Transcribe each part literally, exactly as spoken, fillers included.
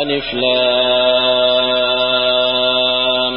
ألف لام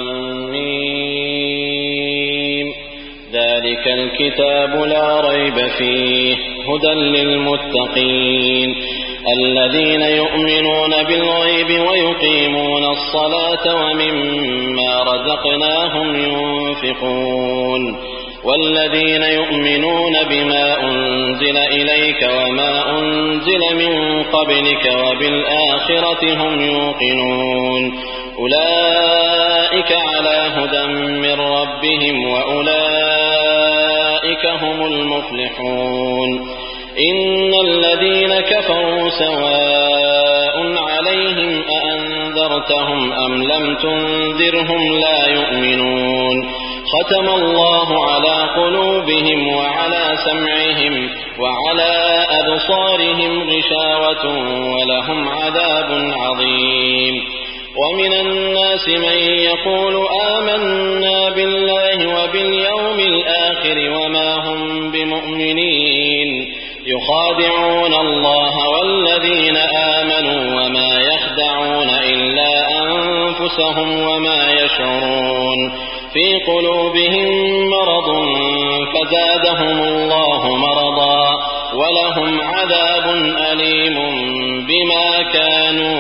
ميم ذلك الكتاب لا ريب فيه هدى للمتقين الذين يؤمنون بالغيب ويقيمون الصلاة ومما رزقناهم ينفقون والذين يؤمنون بما أنزل إليك وما أنزل من قبلك وبالآخرة هم يوقنون أولئك على هدى من ربهم وأولئك هم المفلحون إن الذين كفروا سواء عليهم أأنذرتهم أم لم تنذرهم لا يؤمنون ختم الله على قلوبهم وعلى سمعهم وعلى أبصارهم غشاوة ولهم عذاب عظيم ومن الناس من يقول آمنا بالله وباليوم الآخر وما هم بمؤمنين يخادعون الله والذين آمنوا وما يخدعون إلا أنفسهم وما يشعرون في قلوبهم مرض فزادهم الله مرضا ولهم عذاب أليم بما كانوا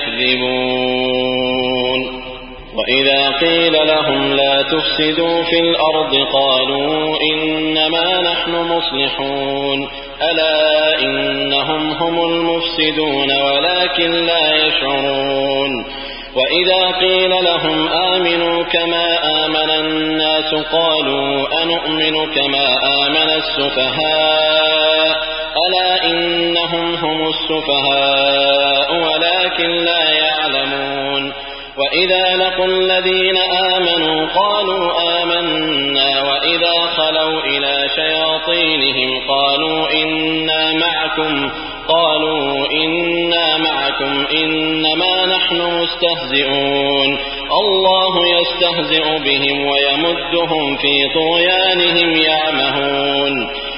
يكذبون وإذا قيل لهم لا تفسدوا في الأرض قالوا إنما نحن مصلحون ألا إنهم هم المفسدون ولكن لا يشعرون وإذا قيل لهم آمنوا كما آمن الناس قالوا أنؤمن كما آمن السفهاء ألا إنهم هم السفهاء ولكن لا يعلمون وإذا لقوا الذين آمنوا قالوا آمنا وإذا خلوا إلى شياطينهم قالوا إنا معكم قالوا إنا معكم إنما نحن مستهزئون الله يستهزئ بهم ويمدهم في طغيانهم يعمهون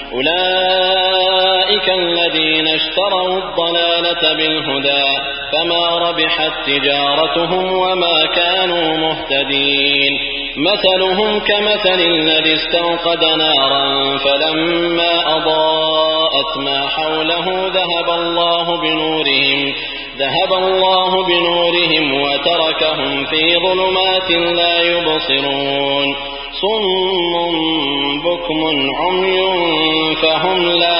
أولئك الذين اشتروا الضلالة بالهدى فما ربحت تجارتهم وما كانوا مهتدين مثلهم كمثل الذي استوقد نارا فلما أضاءت ما حوله ذهب الله بنورهم ذهب الله بنورهم وتركهم في ظلمات لا يبصرون صم بكم عمي فهم لا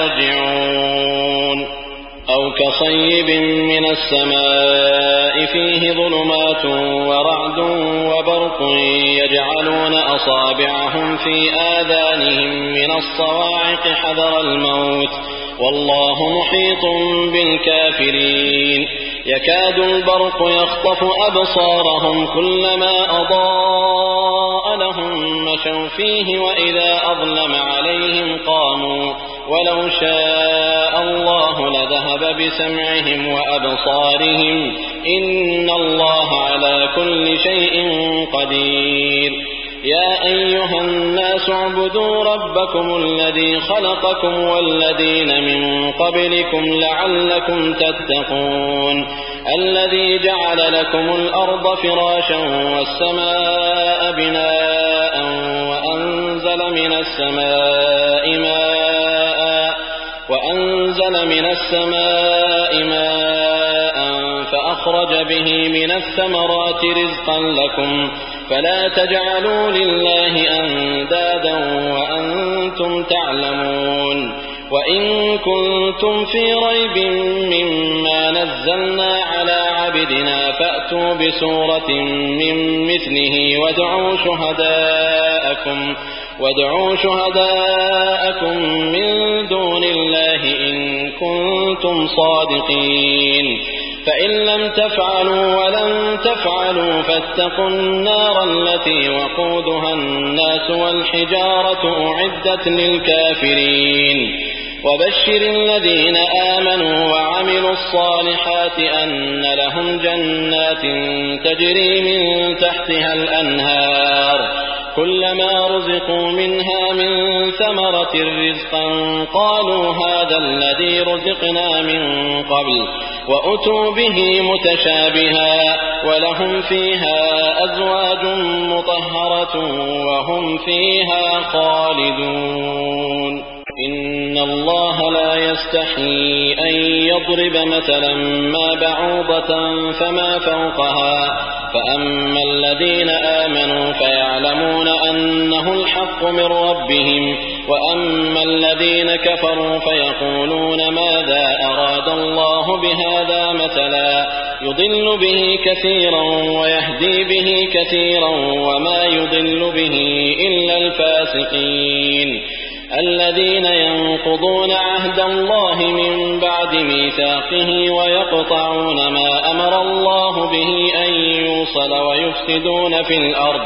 يرجعون أو كصيب من السماء فيه ظلمات ورعد وبرق يجعلون أصابعهم في آذانهم من الصواعق حذر الموت والله محيط بالكافرين يكاد البرق يخطف أبصارهم كلما أضاء لهم مشوا فيه وإذا أظلم عليهم قاموا ولو شاء الله لذهب بسمعهم وأبصارهم إن الله على كل شيء قدير يا أيها الناس اعبدوا ربكم الذي خلقكم والذين من قبلكم لعلكم تتقون الذي جعل لكم الأرض فراشا والسماء بناء وأنزل من السماء ماء وأنزل من السماء ماء فأخرج به من الثمرات رزقا لكم فلا تجعلوا لله أندادا وأنتم تعلمون وإن كنتم في ريب مما نزلنا على عبدنا فأتوا بسورة من مثله وادعوا شهداءكم وادعوا شهداءكم من دون الله إن كنتم صادقين فإن لم تفعلوا ولن تفعلوا فاتقوا النار التي وقودها الناس والحجارة أعدت للكافرين وبشر الذين آمنوا وعملوا الصالحات أن لهم جنات تجري من تحتها الأنهار كلما رزقوا منها من ثمرة رزقا قالوا هذا الذي رزقنا من قبل وأتوا به متشابها ولهم فيها أزواج مطهرة وهم فيها خالدون إن الله لا يستحيي أن يضرب مثلا ما بعوضة فما فوقها فأما الذين آمنوا فيعلمون أنه الحق من ربهم وأما الذين كفروا فيقولون ماذا أراد الله بهذا مثلا يضل به كثيرا ويهدي به كثيرا وما يضل به إلا الفاسقين الذين ينقضون عهد الله من بعد ميثاقه ويقطعون ما أمر الله به أن يوصل ويفسدون في الأرض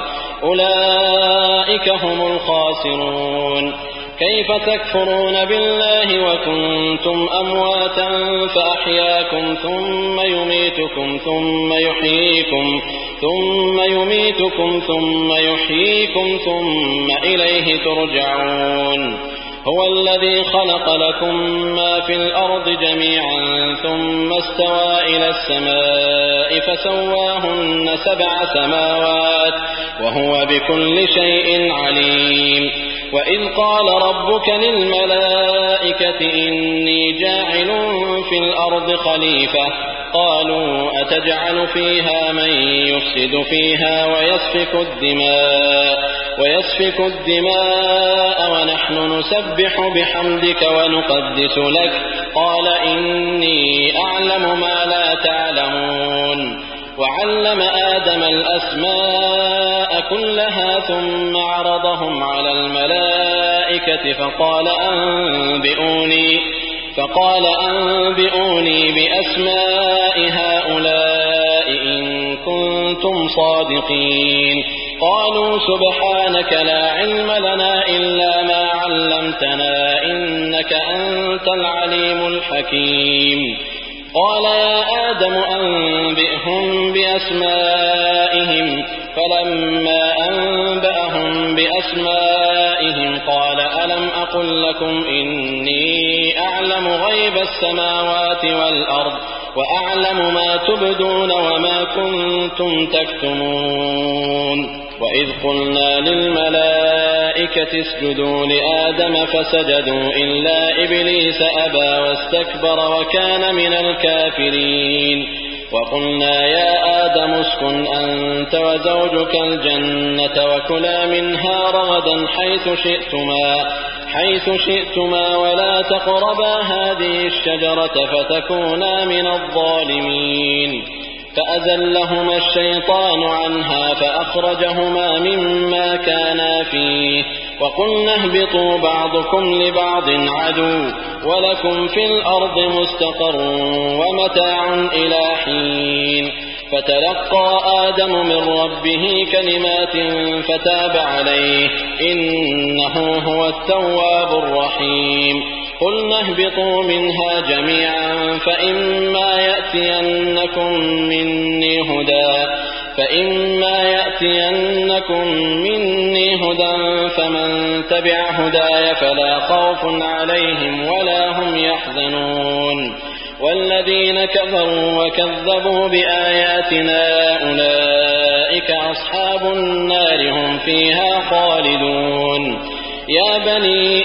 أولئك هم الخاسرون كيف تكفرون بالله وكنتم أمواتا فأحياكم ثم يميتكم ثم يحييكم ثم يميتكم ثم يحييكم ثم إليه ترجعون هو الذي خلق لكم ما في الأرض جميعا ثم استوى إلى السماء فسواهن سبع سماوات وهو بكل شيء عليم وإذ قال ربك للملائكة إني جاعل في الأرض خليفة قالوا أتجعل فيها من يفسد فيها ويسفك الدماء ويسفك الدماء ونحن نسبح بحمدك ونقدس لك قال إني أعلم ما لا تعلمون وعلم آدم الأسماء كلها ثم عرضهم على الملائكة فقال أنبئوني فقال أنبئوني بأسماء هؤلاء إن كنتم صادقين قالوا سبحانك لا علم لنا إلا ما علمتنا إنك أنت العليم الحكيم قال يا آدم أنبئهم بأسمائهم فلما أنبأهم بأسمائهم قال ألم أقل لكم إني أعلم غيب السماوات والأرض وأعلم ما تبدون وما كنتم تكتمون وإذ قلنا للملائكة اسجدوا لآدم فسجدوا إلا إبليس أبى واستكبر وكان من الكافرين وقلنا يا آدم اسكن أنت وزوجك الجنة وكلا منها رغدا حيث شئتما حيث شئتما ولا تقربا هذه الشجرة فتكونا من الظالمين فأزلهما الشيطان عنها فأخرجهما مما كانا فيه وقلنا اهبطوا بعضكم لبعض عدو ولكم في الأرض مستقر ومتاع إلى حين فتلقى آدم من ربه كلمات فتاب عليه إنه هو التواب الرحيم قلنا اهبطوا منها جميعا فإما يأتينكم مني هدى فإما يأتينكم مني هدى فمن تبع هداي فلا خوف عليهم ولا هم يحزنون والذين كفروا وكذبوا بآياتنا أولئك أصحاب النار هم فيها خالدون يا بني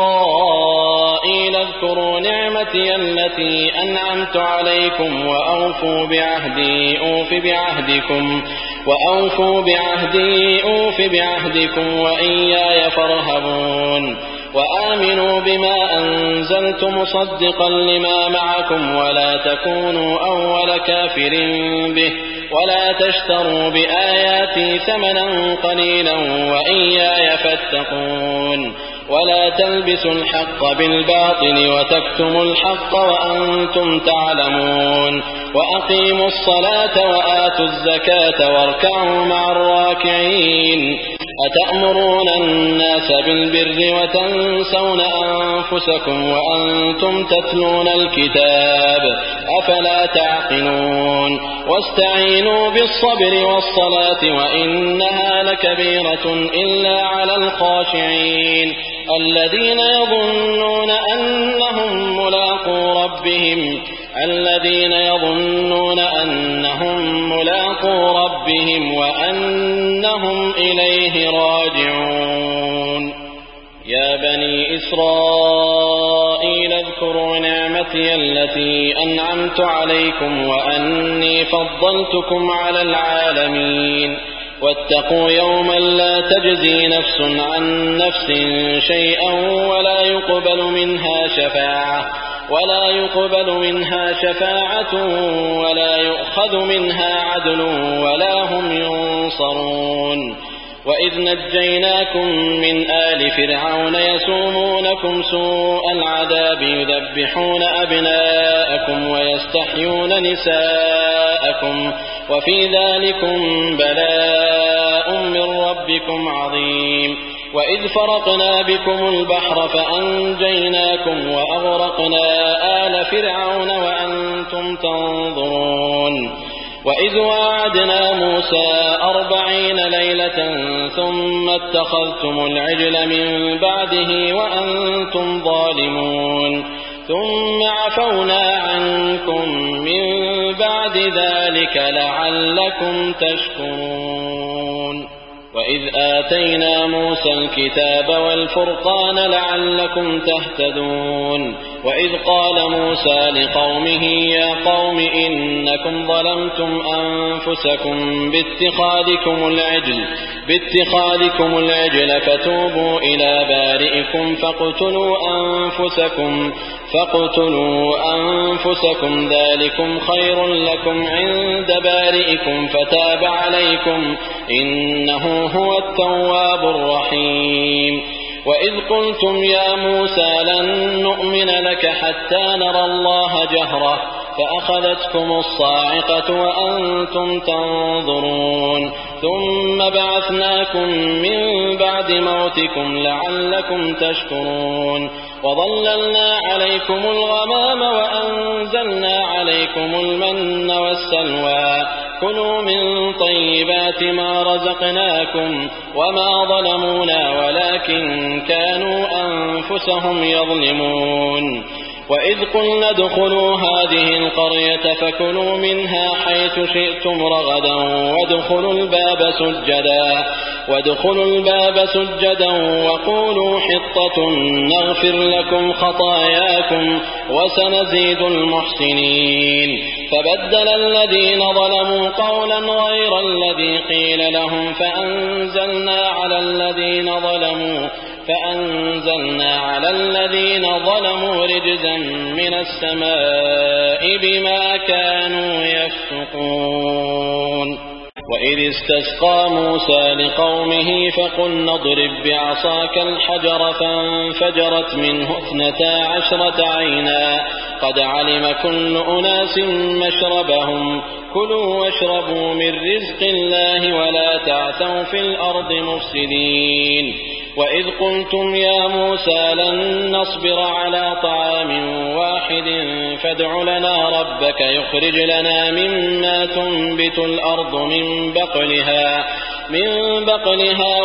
إسرائيل اذكروا نعمتي التي أنعمت عليكم وأوفوا بعهدي أوف بعهدكم وأوفوا بعهدي أوف بعهدكم وإياي فارهبون وآمنوا بما أنزلت مصدقا لما معكم ولا تكونوا أول كافر به ولا تشتروا بآياتي ثمنا قليلا وإياي فاتقون ولا تلبسوا الحق بالباطل وتكتموا الحق وأنتم تعلمون وأقيموا الصلاة وآتوا الزكاة واركعوا مع الراكعين أتأمرون الناس بالبر وتنسون أنفسكم وأنتم تتلون الكتاب أفلا تعقلون واستعينوا بالصبر والصلاة وإنها لكبيرة إلا على الخاشعين الذين يظنون أنهم ملاقو ربهم الذين يظنون أنهم ملاقو ربهم وأنهم إليه راجعون يا بني إسرائيل اذكروا نعمتي التي أنعمت عليكم وأني فضلتكم على العالمين واتقوا يوما لا تجزي نفس عن نفس شيئا ولا يقبل منها شفاعة ولا يقبل منها شفاعة ولا يؤخذ منها عدل ولا هم ينصرون وإذ نجيناكم من آل فرعون يسومونكم سوء العذاب يذبحون أبناءكم ويستحيون نساءكم وفي ذلكم بلاء من ربكم عظيم وإذ فرقنا بكم البحر فأنجيناكم وأغرقنا آل فرعون وأنتم تنظرون وإذ وعدنا موسى أربعين ليلة ثم اتخذتم العجل من بعده وأنتم ظالمون ثم عفونا عنكم من بعد ذلك لعلكم تشكرون وإذ آتينا موسى الكتاب والفرقان لعلكم تهتدون وإذ قال موسى لقومه يا قوم إنكم ظلمتم أنفسكم باتخاذكم العجل باتخاذكم العجل فتوبوا إلى بارئكم فاقتلوا أنفسكم فاقتلوا أنفسكم ذلكم خير لكم عند بارئكم فتاب عليكم إنه هو التواب الرحيم وإذ قلتم يا موسى لن نؤمن لك حتى نرى الله جهرة فأخذتكم الصاعقة وأنتم تنظرون ثم بعثناكم من بعد موتكم لعلكم تشكرون وظللنا عليكم الغمام وأنزلنا عليكم المن والسلوى كلوا من طيبات ما رزقناكم وما ظلمونا ولكن كانوا أنفسهم يظلمون وإذ قلنا ادخلوا هذه القرية فكلوا منها حيث شئتم رغدا وادخلوا الباب سجدا وادخلوا الباب سجدا وقولوا حطة نغفر لكم خطاياكم وسنزيد المحسنين فبدل الذين ظلموا قولا غير الذي قيل لهم فأنزلنا على الذين ظلموا فأنزلنا على الذين ظلموا رجزا من السماء بما كانوا يفسقون وإذ استسقى موسى لقومه فقلنا اضرب بعصاك الحجر فانفجرت منه اثنتا عشرة عينا قد علم كل أناس مشربهم كلوا واشربوا من رزق الله ولا تعثوا في الأرض مفسدين وإذ قلتم يا موسى لن نصبر على طعام واحد فادع لنا ربك يخرج لنا مما تنبت الأرض من بقلها من بقلها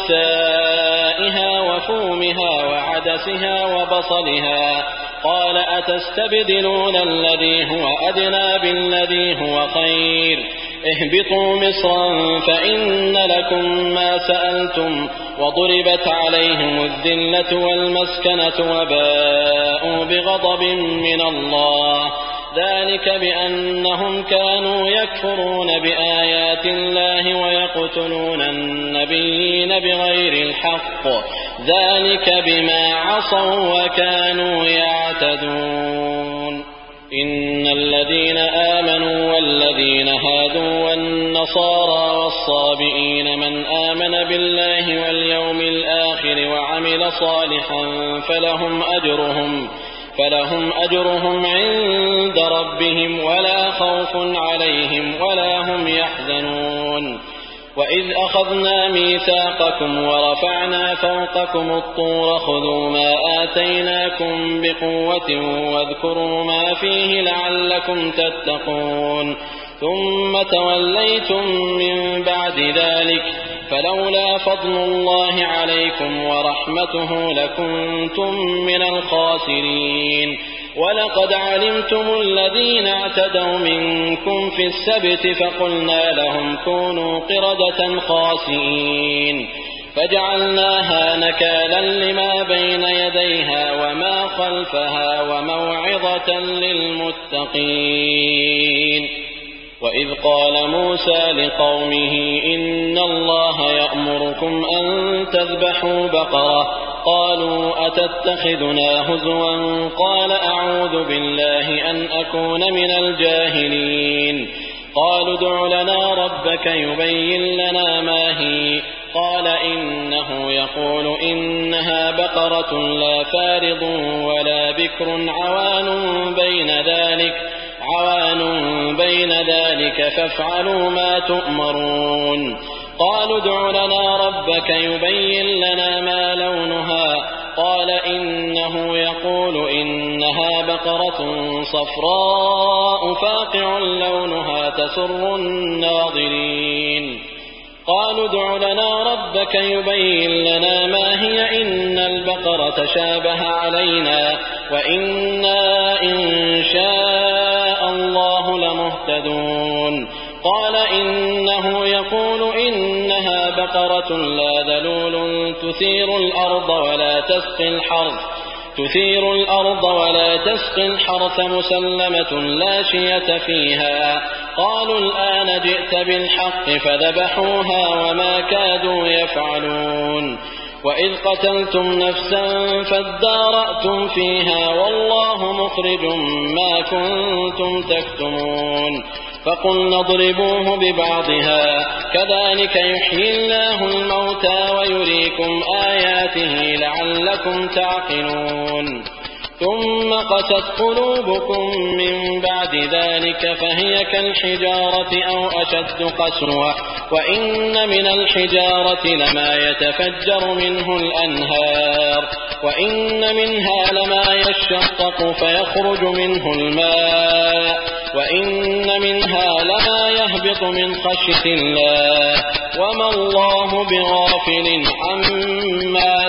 وقثائها وفومها وعدسها وبصلها قال أتستبدلون الذي هو أدنى بالذي هو خير اهبطوا مصرا فإن لكم ما سألتم وضربت عليهم الذلة والمسكنة وباءوا بغضب من الله ذلك بأنهم كانوا يكفرون بآيات الله ويقتلون النبيين بغير الحق ذلك بما عصوا وكانوا يعتدون إن الذين آمنوا والذين هادوا والنصارى والصابئين من آمن بالله واليوم الآخر وعمل صالحا فلهم أجرهم فلهم أجرهم عند ربهم ولا خوف عليهم ولا هم يحزنون وإذ أخذنا ميثاقكم ورفعنا فوقكم الطور خذوا ما آتيناكم بقوة واذكروا ما فيه لعلكم تتقون ثم توليتم من بعد ذلك فلولا فضل الله عليكم ورحمته لكنتم من الخاسرين ولقد علمتم الذين اعتدوا منكم في السبت فقلنا لهم كونوا قردة خاسئين فجعلناها نكالا لما بين يديها وما خلفها وموعظة للمتقين. وإذ قال موسى لقومه إن الله يأمركم أن تذبحوا بقرة قالوا أتتخذنا هزوا قال أعوذ بالله أن أكون من الجاهلين قالوا ادع لنا ربك يبين لنا ما هي قال إنه يقول إنها بقرة لا فارض ولا بكر عوان بين ذلك عوان بين ذلك فافعلوا ما تؤمرون قالوا ادع لنا ربك يبين لنا ما لونها قال إنه يقول إنها بقرة صفراء فاقع لونها تسر الناظرين قالوا ادع لنا ربك يبين لنا ما هي إن البقرة شابه علينا وإنا إن شاء الله لمهتدون قال إنه يقول إنها بقرة لا ذلول تثير الأرض ولا تسقي الحرث تثير الأرض ولا تسقي الحرث مسلمة لا شية فيها قالوا الآن جئت بالحق فذبحوها وما كادوا يفعلون وإذ قتلتم نفسا فادارأتم فيها والله مخرج ما كنتم تكتمون فقلنا اضربوه ببعضها كذلك يحيي الله الموتى ويريكم آياته لعلكم تعقلون ثم قست قلوبكم من بعد ذلك فهي كالحجارة أو أشد قسوة وإن من الحجارة لما يتفجر منه الأنهار وإن منها لما يشقق فيخرج منه الماء وإن منها لما يهبط من خشية الله وما الله بغافل عما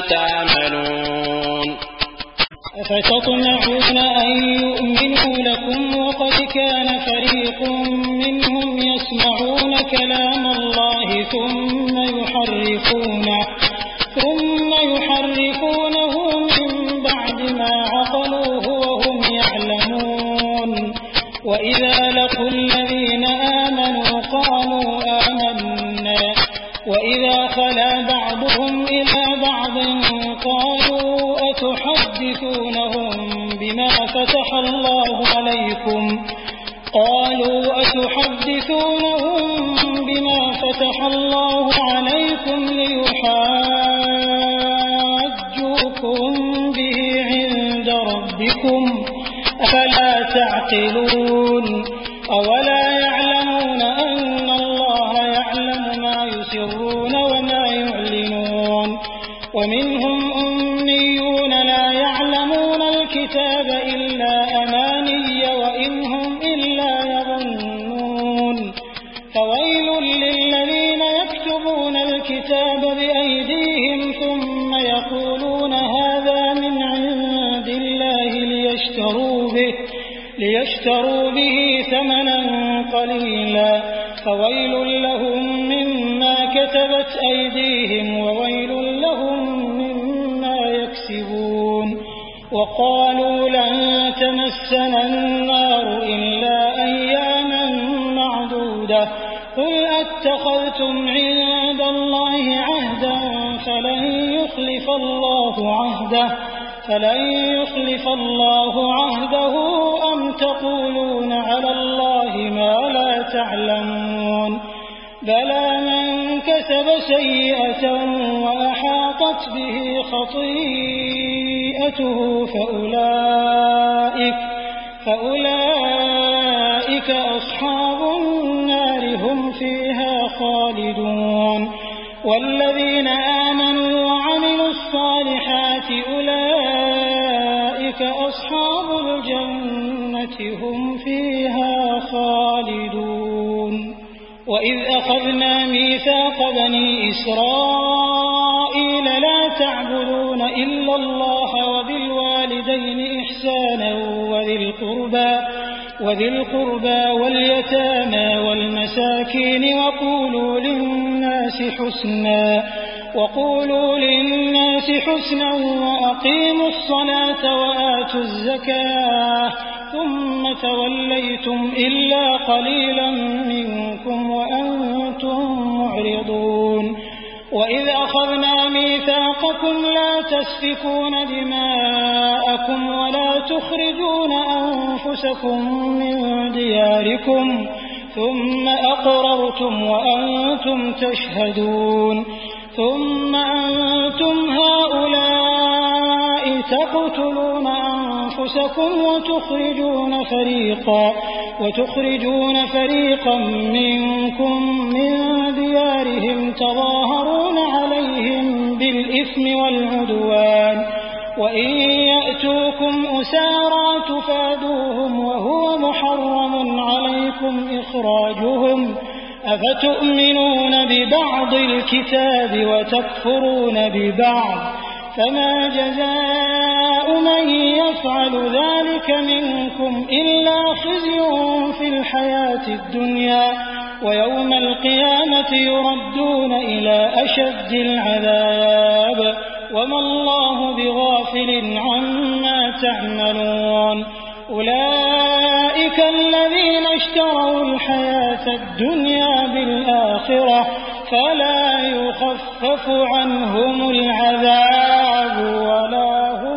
تعملون أفتطمعون أن يؤمنوا لكم وقد كان فريق منهم يسمعون كلام الله ثم يحرفونه ثم يحرفونه من بعد ما عقلوه وهم يعلمون وإذا لقوا الذين آمنوا قالوا آمنا وإذا خلا بعضهم إلى بعض قالوا أتحدثونهم بما فتح الله عليكم قالوا أتحدثونهم بما فتح الله عليكم ليحاجوكم به عند ربكم أفلا تعقلون أولا يعلمون أن الله يعلم ما يسرون وما يعلنون ومنهم أميون لا يعلمون الكتاب إلا أماني وإن هم إلا يظنون فويل للذين يكتبون الكتاب بأيديهم ثم يقولون هذا من عند الله ليشتروا به ليشتروا به ثمنا قليلا فويل لهم مما كتبت أيديهم وويل لهم مما يكسبون وقالوا لن تمسنا النار إلا أياما معدودة قل أتخذتم عند الله عهدا فلن يخلف الله عهده فلن يخلف الله عهده أم تقولون على الله ما لا تعلمون بلى من كسب سيئة وأحاطت به خطيئته فأولئك, فأولئك أصحاب النار هم فيها خالدون والذين آمنوا وعملوا الصالحات أولئك أصحاب الجنة هم فيها خالدون وإذ أخذنا ميثاق بني إسرائيل لا تعبدون إلا الله وبالوالدين إحسانا وذي القربى وذي القربى واليتامى والمساكين وقولوا للناس حسنا وقولوا للناس حسنا وأقيموا الصلاة وآتوا الزكاة ثم توليتم إلا قليلا منكم وأنتم معرضون وإذ أخذنا ميثاقكم لا تسفكون دماءكم ولا تخرجون أنفسكم من دياركم ثم أقررتم وأنتم تشهدون ثم أنتم هؤلاء تقتلون أنفسكم وتخرجون فريقا وتخرجون فريقا منكم من ديارهم تظاهرون عليهم بالإثم والعدوان وإن يأتوكم أسارى تفادوهم وهو محرم عليكم إخراجهم أفتؤمنون ببعض الكتاب وتكفرون ببعض فما جزاء من يفعل ذلك منكم إلا خزي في الحياة الدنيا ويوم القيامة يردون إلى أشد العذاب وما الله بغافل عما تعملون أولئك الذين اشتروا الحياة الدنيا بالآخرة فلا يخفف عنهم العذاب ولا هم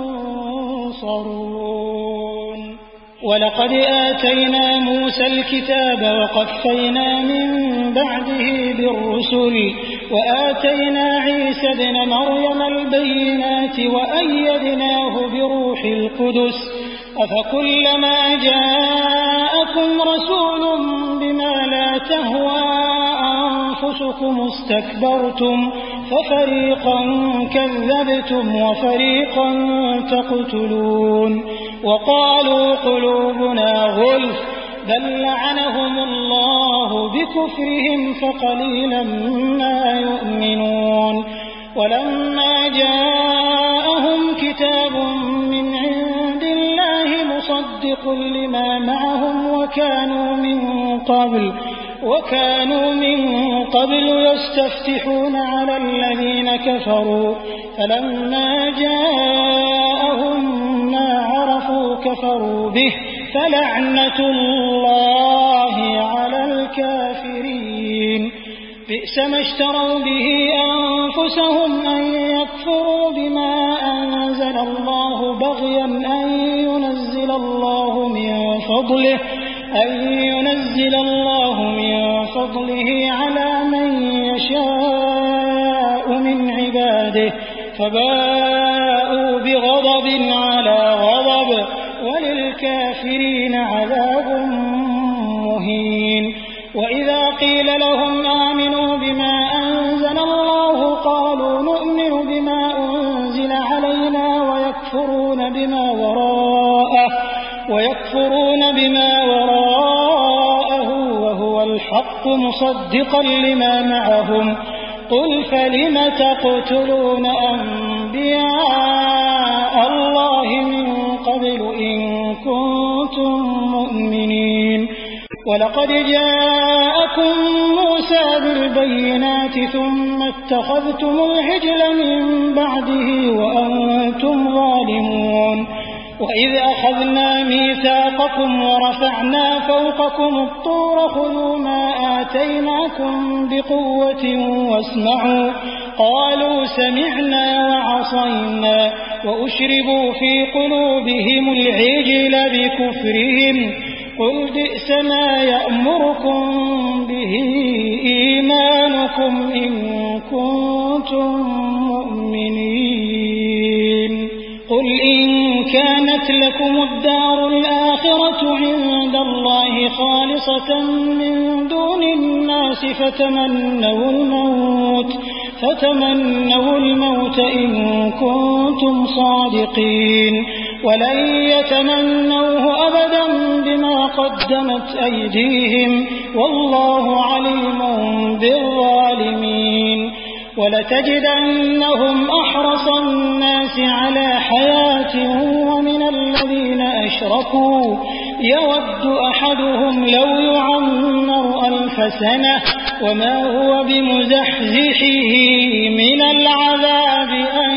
ينصرون ولقد آتينا موسى الكتاب وقفينا من بعده بالرسل وآتينا عيسى ابن مريم البينات وأيدناه بروح القدس أفكلما جاءكم رسول بما لا تهوى أنفسكم استكبرتم ففريقا كذبتم وفريقا تقتلون وقالوا قلوبنا غلف بل لعنهم الله بكفرهم فقليلا ما يؤمنون ولما جاءهم كتاب من عند الله مصدق لما معهم وكانوا من قبل وكانوا من قبل يستفتحون على الذين كفروا فلما جاءهم ما عرفوا كفروا به فلعنة الله على الكافرين بئس ما اشتروا به أنفسهم أن يكفروا بما أنزل الله بغيا أن ينزل الله من فضله أن ينزل الله من فضله على من يشاء من عباده فباءوا بغضب على غضب وللكافرين عذاب مهين وإذا قيل لهم آمنوا بما أنزل الله قالوا نؤمن بما أنزل علينا ويكفرون بما وراءه ويكفرون بما وراءه وهو الحق مصدقا لما معهم قل فلم تقتلون أنبياء الله من قبل إن كنتم مؤمنين ولقد جاءكم موسى بالبينات ثم اتخذتم العجل من بعده وأنتم ظالمون وإذ أخذنا ميثاقكم ورفعنا فوقكم الطور خذوا ما آتيناكم بقوة واسمعوا قالوا سمعنا وعصينا وأشربوا في قلوبهم العجل بكفرهم قل بئس ما يأمركم به إيمانكم إن كنتم مؤمنين قل إن كانت لكم الدار الآخرة عند الله خالصة من دون الناس فتمنوا الموت فتمنوا الموت إن كنتم صادقين ولن يتمنوه أبدا بما قدمت أيديهم والله عليم بالظالمين ولتجدنهم أحرص الناس على حياة ومن الذين أشركوا يود أحدهم لو يعمر ألف سنة وما هو بمزحزحه من العذاب أن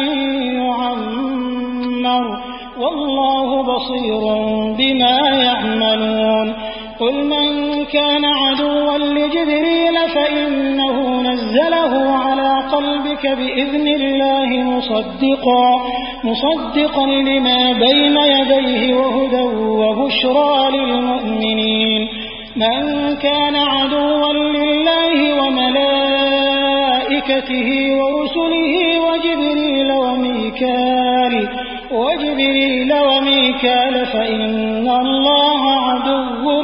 يعمر والله بصير بما يعملون قل من كان عدوا لجبريل فإنه نزله على قلبك بإذن الله مصدقا مصدقا لما بين يديه وهدى وبشرى للمؤمنين من كان عدوا لله وملائكته ورسله وجبريل وميكال وجبريل وميكال فإن الله عدو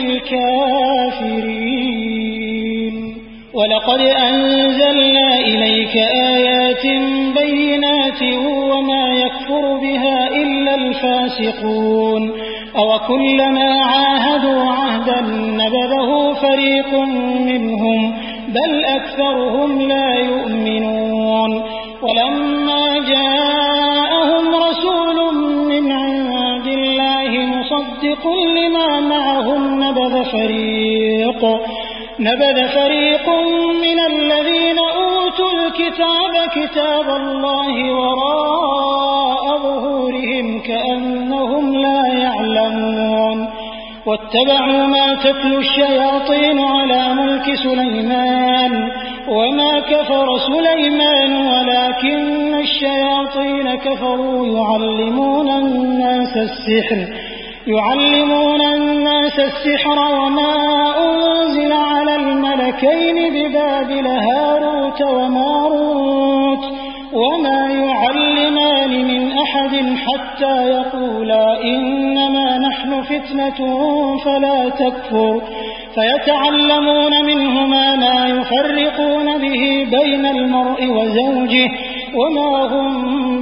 للكافرين ولقد أنزلنا إليك آيات بينات وما يكفر بها إلا الفاسقون أو كلما عاهدوا عهدا نبذه فريق منهم بل أكثرهم لا يؤمنون ولما جاءهم رسول من عند الله مصدق لما معهم نبذ فريق نبذ فريق من الذين أوتوا الكتاب كتاب الله وراء ظهورهم كأنهم لا يعلمون واتبعوا ما تتلو الشياطين على ملك سليمان وما كفر سليمان ولكن الشياطين كفروا يعلمون الناس السحر يعلمون الناس السحر وما أنزل على الملكين ببابل هاروت وماروت وما يعلمان من أحد حتى يقولا إنما نحن فتنة فلا تكفر فيتعلمون منهما ما يفرقون به بين المرء وزوجه وما هم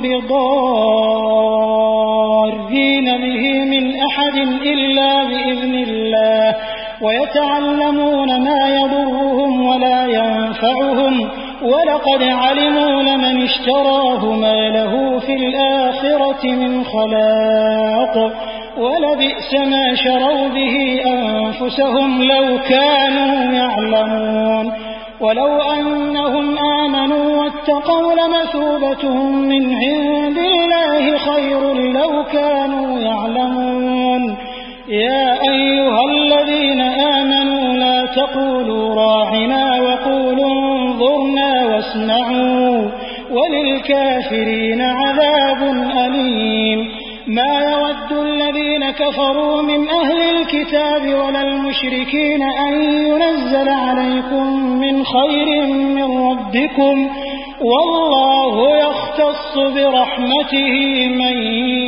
بضارين به من أحد إلا بإذن الله ويتعلمون ما يضرهم ولا ينفعهم ولقد علموا لمن اشتراه ما له في الآخرة من خلاق ولبئس ما شروا به أنفسهم لو كانوا يعلمون ولو أنهم آمنوا واتقوا لمثوبة من عند الله خير لو كانوا يعلمون يا أيها الذين آمنوا لا تقولوا راعنا وقولوا انظرنا واسمعوا وللكافرين عذاب أليم ما يود الذين كفروا من أهل الكتاب ولا المشركين أن ينزل عليكم من خير من ربكم والله يختص برحمته من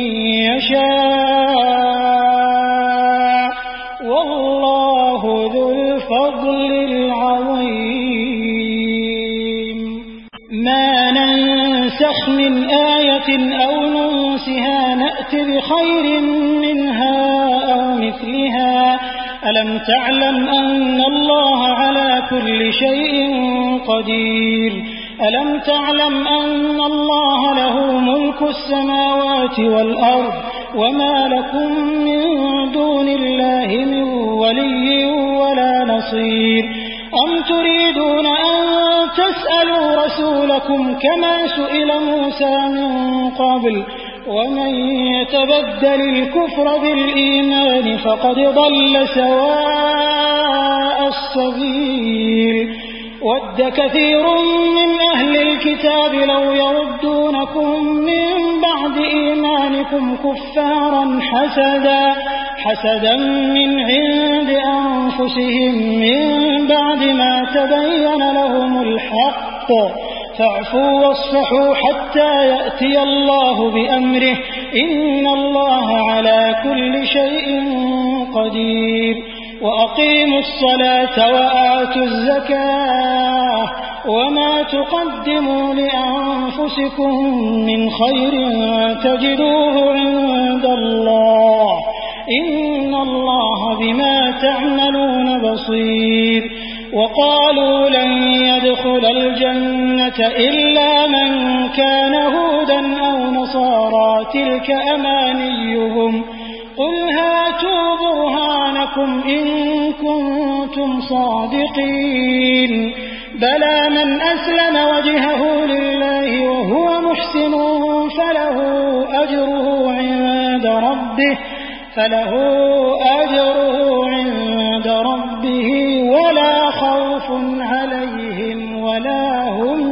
يشاء والله ذو الفضل العظيم ما ننسخ من آية أو ننسها نأت بخير منها أو مثلها ألم تعلم أن الله على كل شيء قدير ألم تعلم أن الله له ملك السماوات والأرض وما لكم من دون الله من ولي ولا نصير أم تريدون أن تسألوا رسولكم كما سئل موسى من قبل ومن يتبدل الكفر بالإيمان فقد ضل سواء السبيل ود كثير من أهل الكتاب لو يردونكم من بعد إيمانكم كفارا حسدا حسدا من عند أنفسهم من بعد ما تبين لهم الحق فاعفوا واصفحوا حتى يأتي الله بأمره إن الله على كل شيء قدير وأقيموا الصلاة وآتوا الزكاة وما تقدموا لأنفسكم من خير تجدوه عند الله إن الله بما تعملون بصير. وقالوا لن يدخل الجنة إلا من كان هودا أو نصارى تلك أمانيهم قل هاتوا برهانكم إن كنتم صادقين بلى من أسلم وجهه لله وهو محسن فله أجره عند ربه فله أجره عند ربه ولا خوف عليهم ولا هم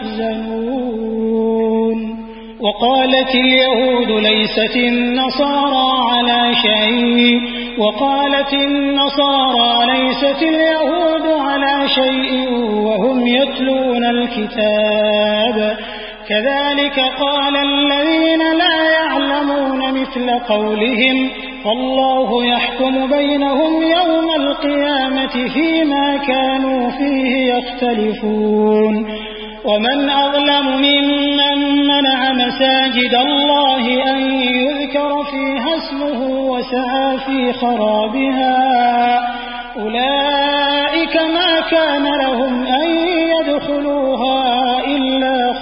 يحزنون. وقالت اليهود ليست النصارى على شيء وقالت النصارى ليست اليهود على شيء وهم يتلون الكتاب كذلك قال الذين لا يعلمون مثل قولهم فالله يحكم بينهم يوم القيامة فيما كانوا فيه يختلفون. ومن أظلم ممن منع مساجد الله أن يذكر فيها اسمه وسعى في خرابها أولئك ما كان لهم أن يدخلوها إلا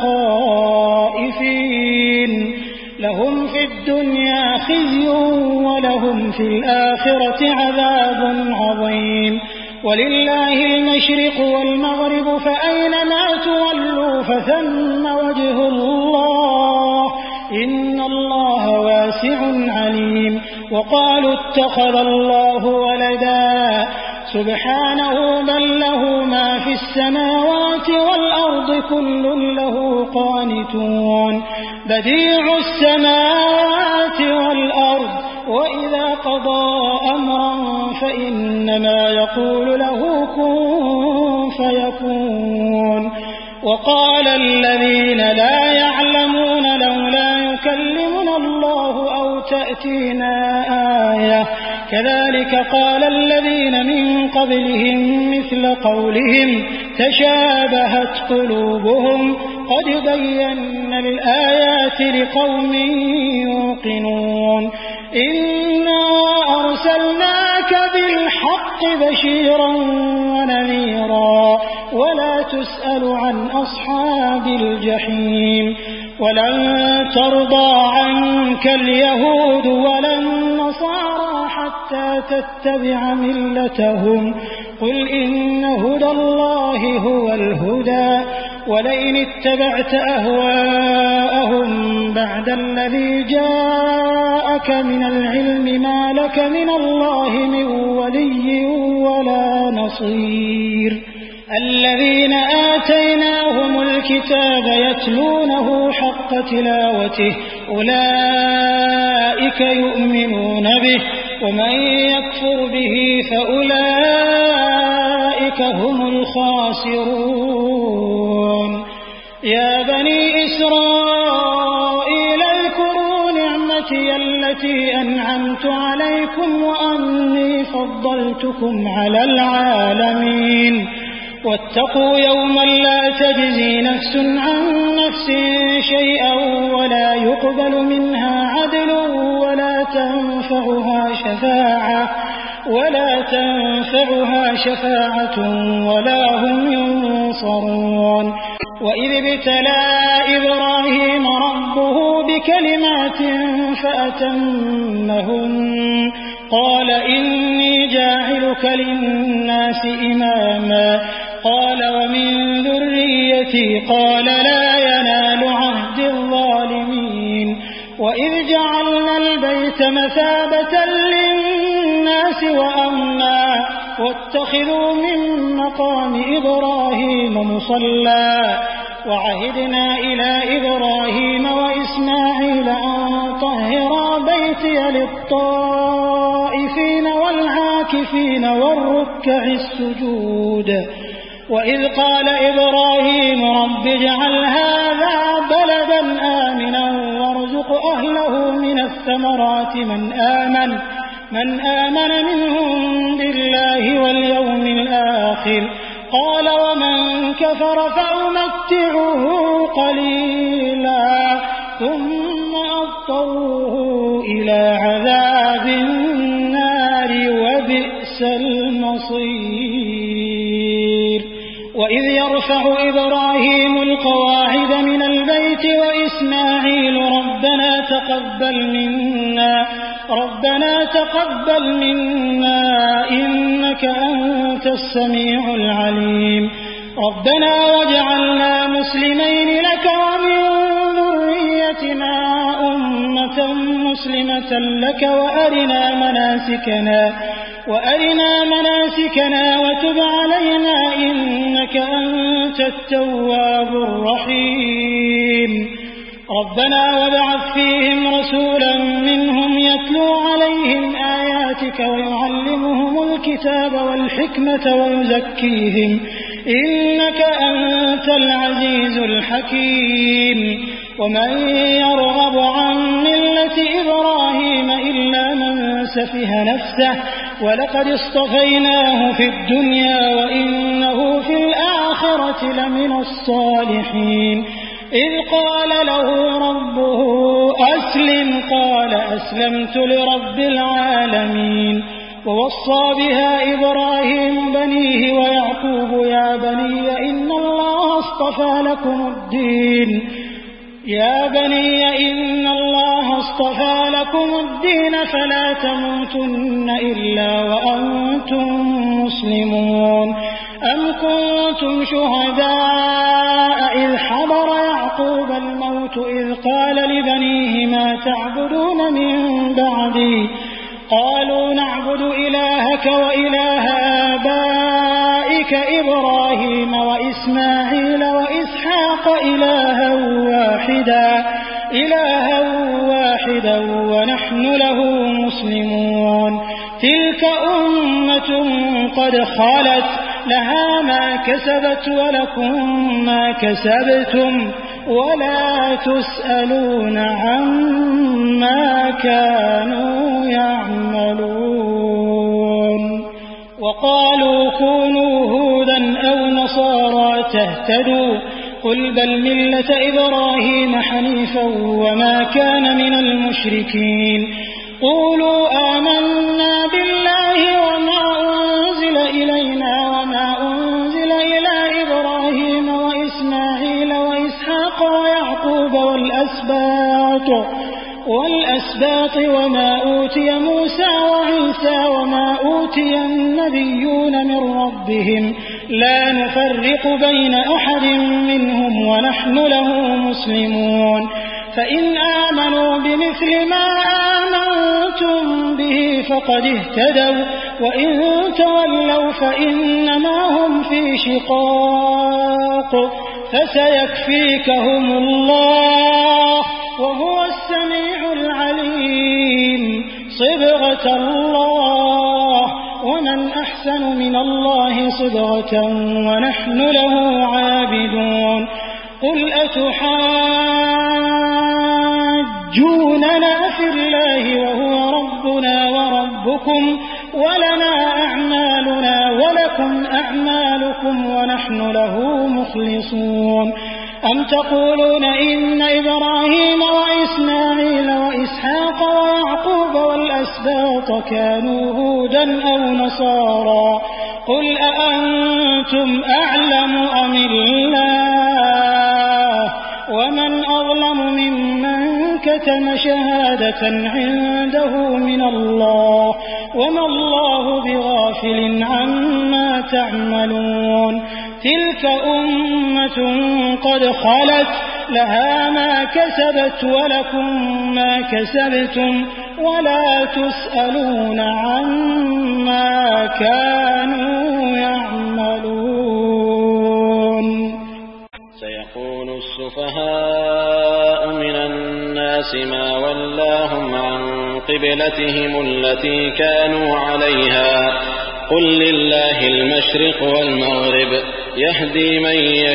خائفين لهم في الدنيا خزي ولهم في الآخرة عذاب عظيم. ولله المشرق والمغرب فأينما تولوا فثم وجه الله إن الله واسع عليم. وقالوا اتخذ الله ولدا سبحانه بل له ما في السماوات والأرض كل له قانتون بديع السماوات والأرض وإذا قضى أمرا فإنما يقول له كن فيكون. وقال الذين لا يعلمون لولا يكلمنا الله أو تأتينا آية كذلك قال الذين من قبلهم مثل قولهم تشابهت قلوبهم قد بينا الآيات لقوم يوقنون. إنا أرسلناك بالحق بشيرا ونذيرا ولا تسأل عن أصحاب الجحيم. ولن ترضى عنك اليهود ولا النصارى حتى تتبع ملتهم قل إن هدى الله هو الهدى ولئن اتبعت أهواءهم بعد الذي جاءك من العلم ما لك من الله من ولي ولا نصير. الذين آتيناهم الكتاب يتلونه حق تلاوته أولئك يؤمنون به ومن يكفر به فأولئك هم الخاسرون. يا بني إسرائيل اذكروا نعمتي التي أنعمت عليكم وأني فضلتكم على العالمين. واتقوا يوما لا تجزي نفس عن نفس شيئا ولا يقبل منها عدل ولا تنفعها شفاعة ولا تنفعها شفاعة ولا هم ينصرون. وإذ ابتلى إبراهيم ربه بكلمات فأتمهن قال إني جاعلك للناس إماما قال ومن ذريتي قال لا ينال عهد الظالمين. وإذ جعلنا البيت مثابة للناس وأمنا واتخذوا من مقام إبراهيم مصلى وعهدنا إلى إبراهيم وإسماعيل أن طهرا بيتي للطائفين والعاكفين والركع السجود. وإذ قال إبراهيم رب اجعل هذا بلدا آمنا وارزق أهله من الثمرات من آمن من آمن منهم بالله واليوم الآخر قال ومن كفر فأمتعه قليلا ثم أضطره إلى عذاب النار وبئس المصير. وإذ يرفع إبراهيم القواعد من البيت وإسماعيل ربنا تقبل منا ربنا تقبل منا إنك أنت السميع العليم ربنا واجعلنا مسلمين لك ومن ذريتنا أمة مسلمة لك وأرنا مناسكنا وأرنا مناسكنا وتب علينا إنك أنت التواب الرحيم. ربنا وابعث فيهم رسولا منهم يتلو عليهم آياتك ويعلمهم الكتاب والحكمة ويزكيهم إنك أنت العزيز الحكيم. ومن يرغب عن ملة إبراهيم إلا من سفه نفسه ولقد اصطفيناه في الدنيا وإنه في الآخرة لمن الصالحين. إذ قال له ربه أسلم قال أسلمت لرب العالمين. ووصى بها إبراهيم بنيه ويعقوب يا بني إن الله اصطفى لكم الدين يا بني إن الله اصطفى لكم الدين فلا تموتن إلا وأنتم مسلمون. أم كنتم شهداء إذ حضر يعقوب الموت إذ قال لبنيه ما تعبدون من بعدي قالوا نعبد إلهك وإله آبائك إبراهيم وإسماعيل وإسحاق إلها واحدا إلها واحدا ونحن له مسلمون. تلك أمة قد خلت لها ما كسبت ولكم ما كسبتم ولا تسألون عما كانوا يعملون. وقالوا كونوا هودا أو نصارى تهتدوا قل بل ملة إبراهيم حنيفا وما كان من المشركين. قولوا آمنا بالله وما أنزل إلينا وما أنزل إلى إبراهيم وإسماعيل وإسحاق ويعقوب والأسباط والأسباط وما أوتي موسى وعيسى وما أوتي النبيون من ربهم لا نفرق بين أحد منهم ونحن له مسلمون. فإن آمنوا بمثل ما آمنتم به فقد اهتدوا وإن تولوا فإنما هم في شقاق فسيكفيكهم الله وهو السميع العليم. صبغة الله ومن أحسن من الله صبغة ونحن له عابدون. قل أتحاجوننا في الله وهو ربنا وربكم ولنا أعمالنا ولكم أعمالكم ونحن له مخلصون. أم تقولون إن إبراهيم وإسماعيل وإسحاق ويعقوب والأسباط كانوا هودا أو نصارى قل أأنتم أعلم أم الله ومن أظلم ممن كتم شهادة عنده من الله وما الله بغافل عما تعملون. تلك أمة قد خلت لها ما كسبت ولكم ما كسبتم ولا تسألون عما كانوا يعملون. سيقول السفهاء من الناس ما ولاهم عن قبلتهم التي كانوا عليها قل لله المشرق والمغرب يهدي من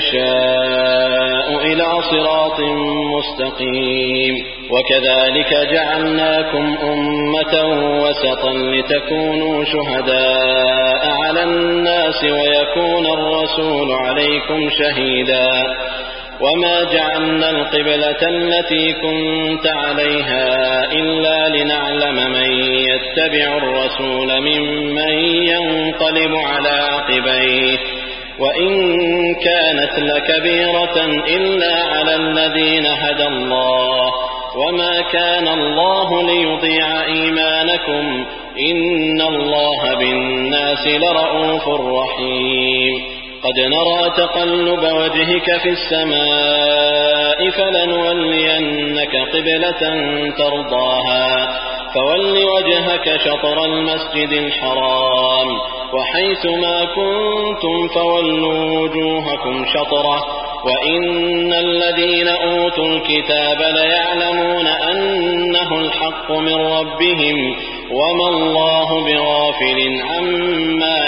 يشاء إلى صراط مستقيم. وكذلك جعلناكم أمة وسطا لتكونوا شهداء على الناس ويكون الرسول عليكم شهيدا. وما جعلنا القبلة التي كنت عليها إلا لنعلم من يتبع الرسول ممن ينقلب على عقبيه، وإن كانت لكبيرة إلا على الذين هدى الله، وما كان الله ليضيع إيمانكم إن الله بالناس لرءوف رحيم. قد نرى تقلب وجهك في السماء فلنولينك قبلة ترضاها، فول وجهك شطر المسجد الحرام، وحيث ما كنتم فولوا وجوهكم شطره، وإن الذين أوتوا الكتاب ليعلمون أنه الحق من ربهم وما الله بغافل عما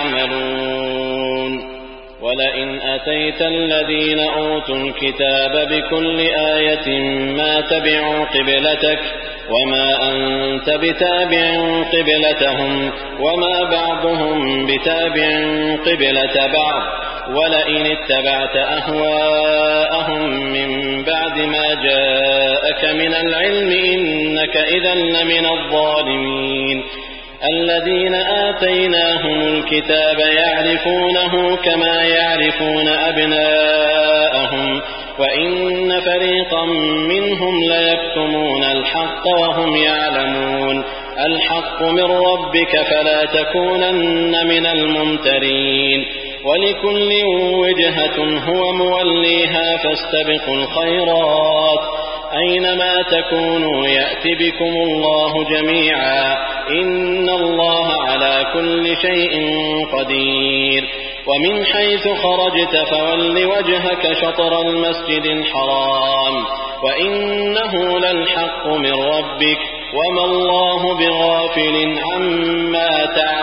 يعملون. ولئن أتيت الذين أوتوا الكتاب بكل آية ما تبعوا قبلتك وما أنت بتابع قبلتهم وما بعضهم بتابع قبلة بعض، ولئن اتبعت أهواءهم من بعد ما جاءك من العلم إنك إذا لمن الظالمين. الذين آتيناهم الكتاب يعرفونه كما يعرفون أبناءهم، وإن فريقا منهم ليكتمون الحق وهم يعلمون. الحق من ربك فلا تكونن من الممترين. ولكل وجهة هو موليها فاستبقوا الخيرات، أينما تكونوا يأت بكم الله جميعا، إن الله على كل شيء قدير. ومن حيث خرجت فول وجهك شطر المسجد الحرام، وإنه للحق من ربك وما الله بغافل عما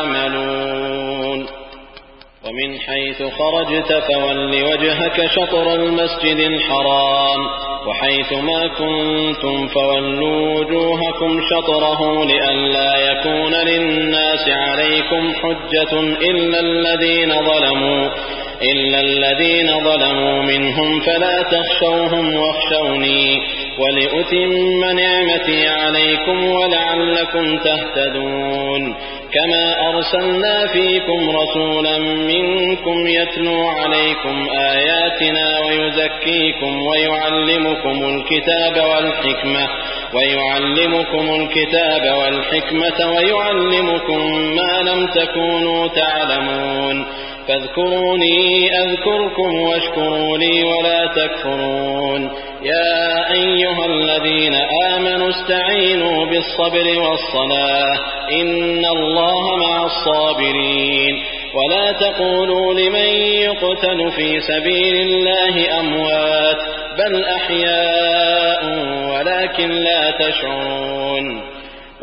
تعملون. ومن حيث خرجت فول وجهك شطر المسجد الحرام، وحيث ما كنتم فولوا وجوهكم شطره لئلا يكون للناس عليكم حجة إلا الذين ظلموا إلا الذين ظلموا منهم فلا تخشوهم واخشوني ولأتم نعمتي عليكم ولعلكم تهتدون. كما أرسلنا فيكم رسولا منكم يتلو عليكم آياتنا ويزكيكم ويعلمكم الكتاب والحكمة ويعلمكم الكتاب والحكمة ويعلمكم ما لم تكونوا تعلمون. فاذكروني أذكركم واشكروا لي ولا تكفرون. يا أيها الذين آمنوا استعينوا بالصبر والصلاة إن الله مع الصابرين. ولا تقولوا لمن يقتل في سبيل الله أموات بل أحياء ولكن لا تشعرون.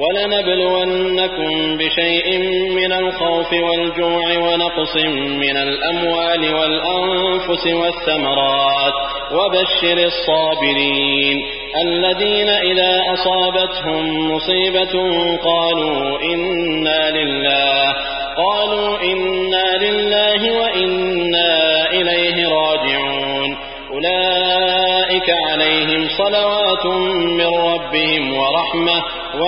ولنبلونكم بشيء من الخوف والجوع ونقص من الأموال والأنفس والثمرات وبشر الصابرين الذين إذا أصابتهم مصيبة قالوا إنا لله قالوا إنا لله وإنا إليه راجعون. أولئك عليهم صلوات من ربهم ورحمة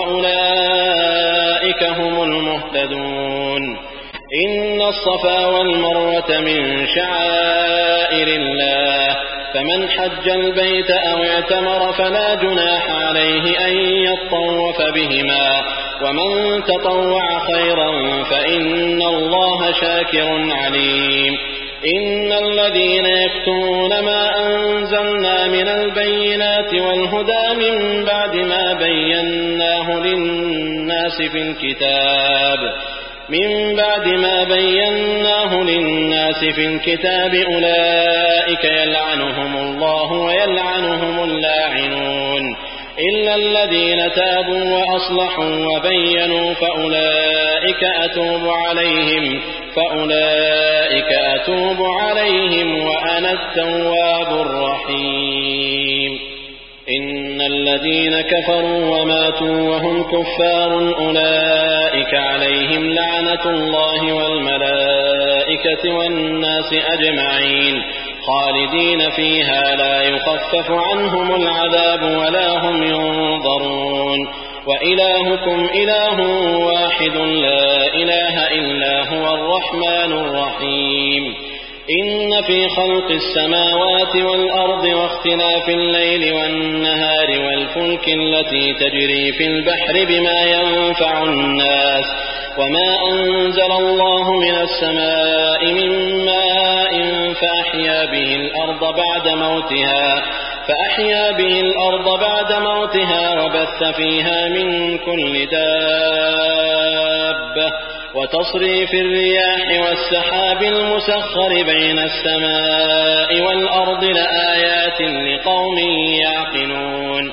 وأولئك هم المهتدون. إن الصفا والمروة من شعائر الله فمن حج البيت أو اعتمر فلا جناح عليه أن يطوف بهما ومن تطوع خيرا فإن الله شاكر عليم. إن الذين يكتمون ما أنزلنا من البينات والهدى من بعد ما بيناه للناس في الكتاب من بعد ما بيناه للناس في الكتاب أولئك يلعنهم الله ويلعنهم اللاعنون إلا الذين تابوا وأصلحوا وبينوا فأولئك أتوب عليهم فأولئك أتوب عليهم وأنا التواب الرحيم. إن الذين كفروا وماتوا وهم كفار أولئك عليهم لعنة الله والملائكة والناس أجمعين خالدين فيها لا يخفف عنهم العذاب ولا هم ينظرون. وإلهكم إله واحد لا إله إلا هو الرحمن الرحيم. إن في خلق السماوات والأرض واختلاف الليل والنهار والفلك التي تجري في البحر بما ينفع الناس وما أنزل الله من السماء من ماء فأحيا به الأرض بعد موتها فأحيا به الأرض بعد موتها وبث فيها من كل دابة وتصريف الرياح والسحاب المسخر بين السماء والأرض لآيات لقوم يعقلون.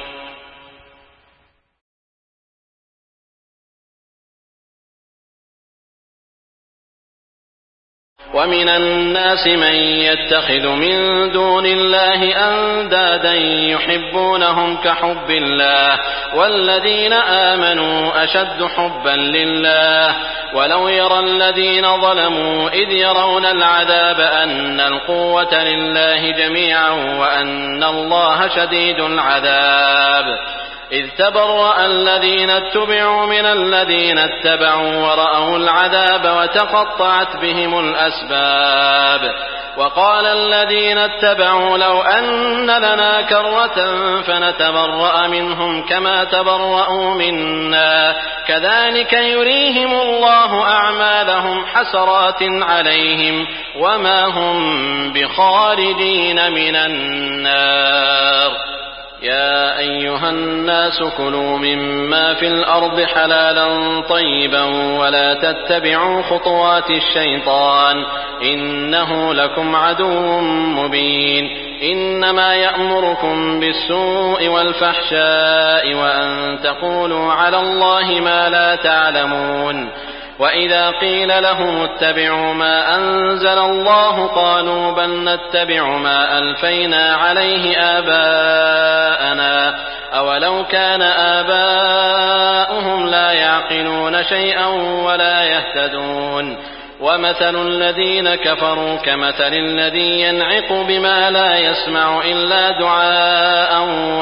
ومن الناس من يتخذ من دون الله أندادا يحبونهم كحب الله والذين آمنوا أشد حبا لله. ولو يرى الذين ظلموا إذ يرون العذاب أن القوة لله جميعا وأن الله شديد العذاب. إذ تبرأ الذين اتبعوا من الذين اتبعوا ورأوا العذاب وتقطعت بهم الأسباب. وقال الذين اتبعوا لو أن لنا كرة فنتبرأ منهم كما تبرأوا منا كذلك يريهم الله أعمالهم حسرات عليهم وما هم بخارجين من النار. يا أيها الناس كلوا مما في الأرض حلالا طيبا ولا تتبعوا خطوات الشيطان إنه لكم عدو مبين. إنما يأمركم بالسوء والفحشاء وأن تقولوا على الله ما لا تعلمون. وإذا قيل لهم اتبعوا ما أنزل الله قالوا بل نتبع ما ألفينا عليه آباءنا أولو كان آباؤهم لا يعقلون شيئا ولا يهتدون. ومثل الذين كفروا كمثل الذي ينعق بما لا يسمع إلا دعاء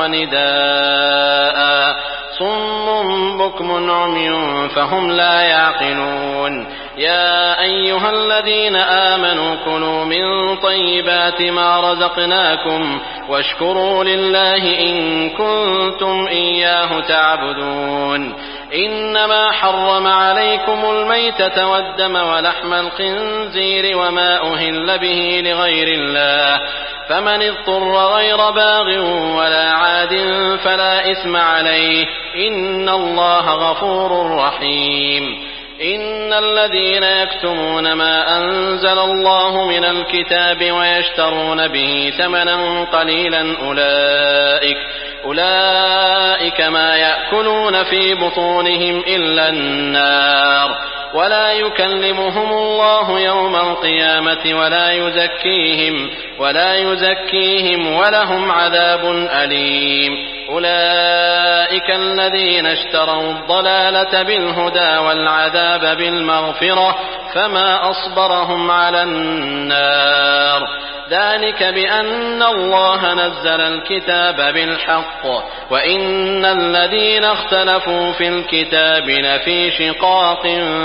ونداء صم بكم عمي فهم لا يعقلون. يا أيها الذين آمنوا كلوا من طيبات ما رزقناكم واشكروا لله إن كنتم إياه تعبدون. إنما حرم عليكم الميتة والدم ولحم الخنزير وما أهل به لغير الله فمن اضطر غير باغ ولا عاد فلا إثم عليه إن الله غفور رحيم. إن الذين يكتمون ما أنزل الله من الكتاب ويشترون به ثمنا قليلا أولئك أولئك ما يأكلون في بطونهم إلا النار ولا يكلمهم الله يوم القيامة ولا يزكيهم ولا يزكيهم ولهم عذاب أليم. أولئك الذين اشتروا الضلالة بالهدى والعذاب بالمغفرة فما أصبرهم على النار. ذلك بأن الله نزل الكتاب بالحق وإن الذين اختلفوا في الكتاب لفي شقاق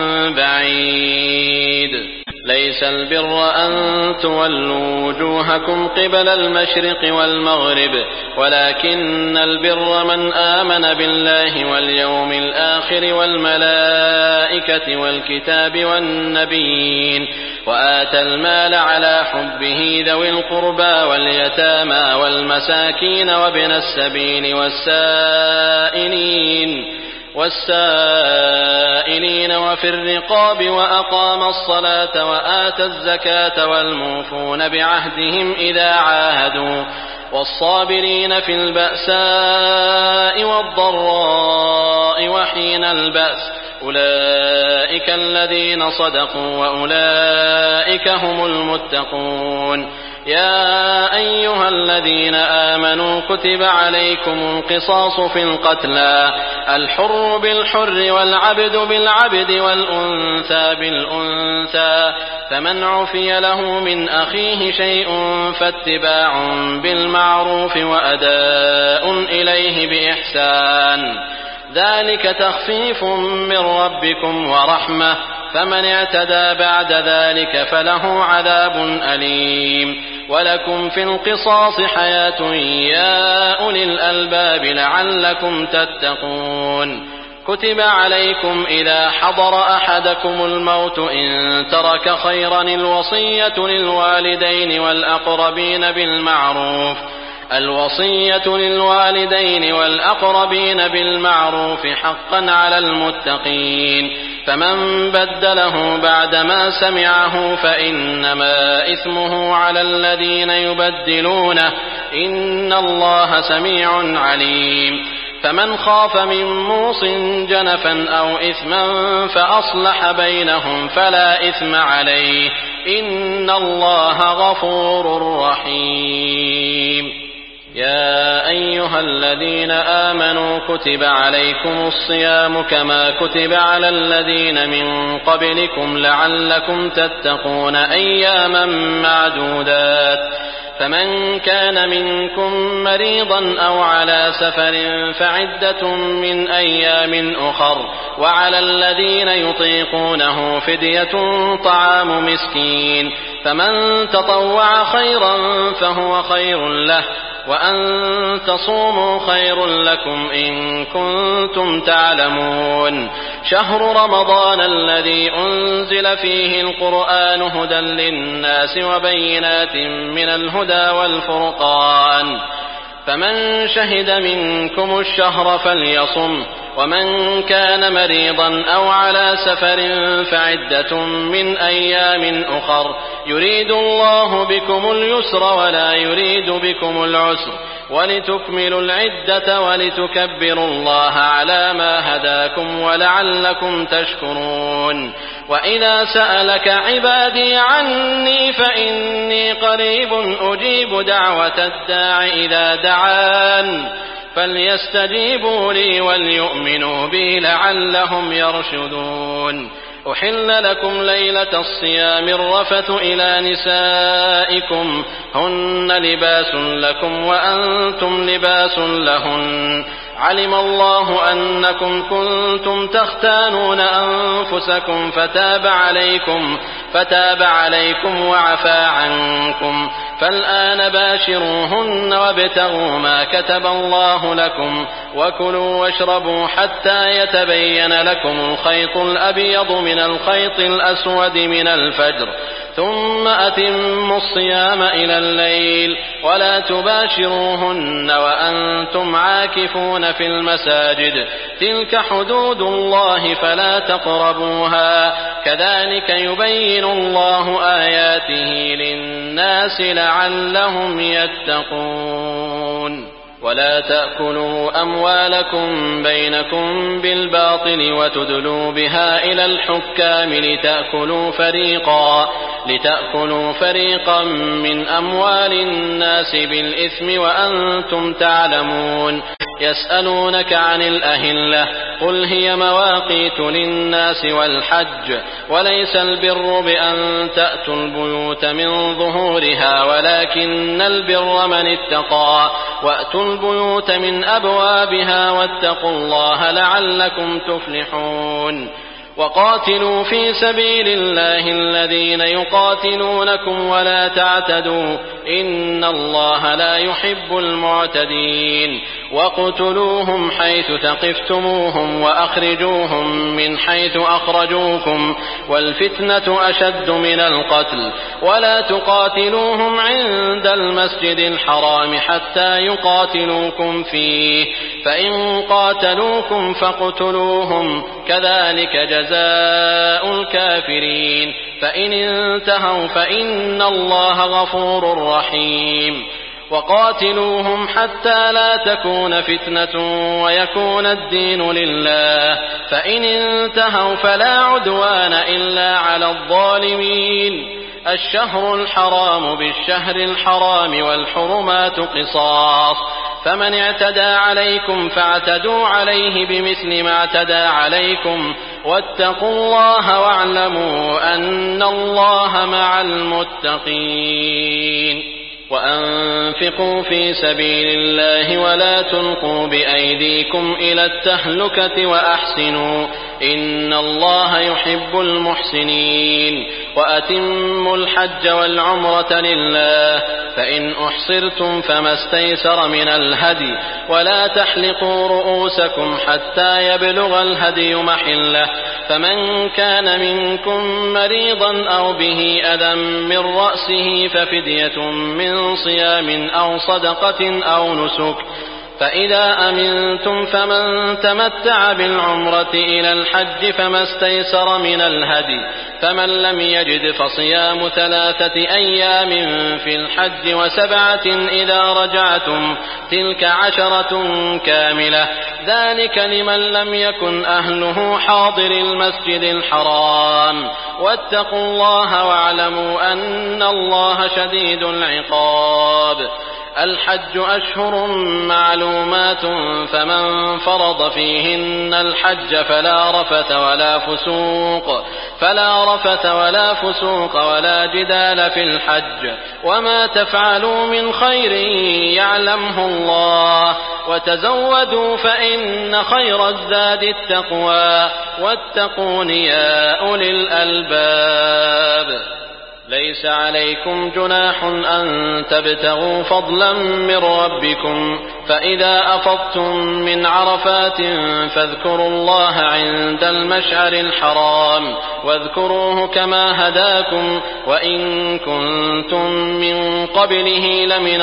بعيد. ليس البر أن تولوا وجوهكم قبل المشرق والمغرب ولكن البر من آمن بالله واليوم الآخر والملائكة والكتاب والنبيين وآتى المال على حبه ذوي القربى واليتامى والمساكين وابن السبيل والسائلين والسائلين وفي الرقاب وأقام الصلاة وآتى الزكاة والموفون بعهدهم إذا عاهدوا والصابرين في البأساء والضراء وحين البأس أولئك الذين صدقوا وأولئك هم المتقون. يا أيها الذين آمنوا كتب عليكم القصاص في القتلى الحر بالحر والعبد بالعبد والأنثى بالأنثى فمن عفي له من أخيه شيء فاتباع بالمعروف وأداء إليه بإحسان ذلك تخفيف من ربكم ورحمة فمن اعتدى بعد ذلك فله عذاب أليم. ولكم في القصاص حياة يا أولي الألباب لعلكم تتقون. كتب عليكم إذا حضر أحدكم الموت إن ترك خيرا الوصية للوالدين والأقربين بالمعروف الوصية للوالدين والأقربين بالمعروف حقا على المتقين. فمن بدله بعدما سمعه فإنما إثمه على الذين يبدلونه إن الله سميع عليم. فمن خاف من موص جنفا أو إثما فأصلح بينهم فلا إثم عليه إن الله غفور رحيم. يا أيها الذين آمنوا كتب عليكم الصيام كما كتب على الذين من قبلكم لعلكم تتقون أياما معدودات. فمن كان منكم مريضا أو على سفر فعدة من أيام أخر وعلى الذين يطيقونه فدية طعام مسكين فمن تطوع خيرا فهو خير له وأن تصوموا خير لكم إن كنتم تعلمون. شهر رمضان الذي أنزل فيه القرآن هدى للناس وبينات من الهدى والفرقان فمن شهد منكم الشهر فليصم ومن كان مريضا أو على سفر فعدة من أيام أخر يريد الله بكم اليسر ولا يريد بكم العسر ولتكملوا العدة ولتكبروا الله على ما هداكم ولعلكم تشكرون. وإذا سألك عبادي عني فإني قريب أجيب دعوة الداع إذا دعان فليستجيبوا لي وليؤمنوا بي لعلهم يرشدون. أحل لكم ليلة الصيام الرفث إلى نسائكم هن لباس لكم وأنتم لباس لهن علم الله أنكم كنتم تختانون أنفسكم فتاب عليكم فتاب عليكم وعفى عنكم فالآن باشروهن وابتغوا ما كتب الله لكم وكلوا واشربوا حتى يتبين لكم الخيط الأبيض من الخيط الأسود من الفجر ثم أتموا الصيام إلى الليل ولا تباشروهن وأنتم عاكفون في المساجد تلك حدود الله فلا تقربوها كذلك يبين الله آياته للناس لعلهم يتقون. ولا تأكلوا أموالكم بينكم بالباطل وتدلوا بها إلى الحكام لتأكلوا فريقا لتأكلوا فريقا من أموال الناس بالإثم وأنتم تعلمون. يسألونك عن الأهلة قل هي مواقيت للناس والحج وليس البر بأن تأتوا البيوت من ظهورها ولكن البر من اتقى وأتوا البيوت من أبوابها واتقوا الله لعلكم تفلحون. وقاتلوا في سبيل الله الذين يقاتلونكم ولا تعتدوا إن الله لا يحب المعتدين. واقتلوهم حيث ثقفتموهم وأخرجوهم من حيث أخرجوكم والفتنة أشد من القتل ولا تقاتلوهم عند المسجد الحرام حتى يقاتلوكم فيه فإن قاتلوكم فاقتلوهم كذلك جزاء الكافرين فإن انتهوا فإن الله غفور رحيم. وقاتلوهم حتى لا تكون فتنة ويكون الدين لله، فإن انتهوا فلا عدوان إلا على الظالمين. الشهر الحرام بالشهر الحرام والحرمات قصاص، فمن اعتدى عليكم فاعتدوا عليه بمثل ما اعتدى عليكم، واتقوا الله واعلموا أن الله مع المتقين. وأنفقوا في سبيل الله ولا تلقوا بأيديكم إلى التهلكة وأحسنوا إن الله يحب المحسنين. وأتموا الحج والعمرة لله، فإن أحصرتم فما استيسر من الهدي، ولا تحلقوا رؤوسكم حتى يبلغ الهدي محله، فمن كان منكم مريضا أو به أذى من رأسه ففدية من صيام أو صدقة أو نسك، فإذا أمنتم فمن تمتع بالعمرة إلى الحج فما استيسر من الهدي، فمن لم يجد فصيام ثلاثة أيام في الحج وسبعة إذا رجعتم، تلك عشرة كاملة، ذلك لمن لم يكن أهله حاضر المسجد الحرام. واتقوا الله واعلموا أن الله شديد العقاب. الحج أشهر معلومات، فمن فرض فيهن الحج فلا رفث ولا فسوق فلا رفث ولا فسوق ولا جدال في الحج، وما تفعلوا من خير يعلمه الله، وتزودوا فإن خير الزاد التقوى، واتقون يا أولي الألباب. ليس عليكم جناح أن تبتغوا فضلا من ربكم، فإذا أفضتم من عرفات فاذكروا الله عند المشعر الحرام، واذكروه كما هداكم، وإن كنتم من قبله لمن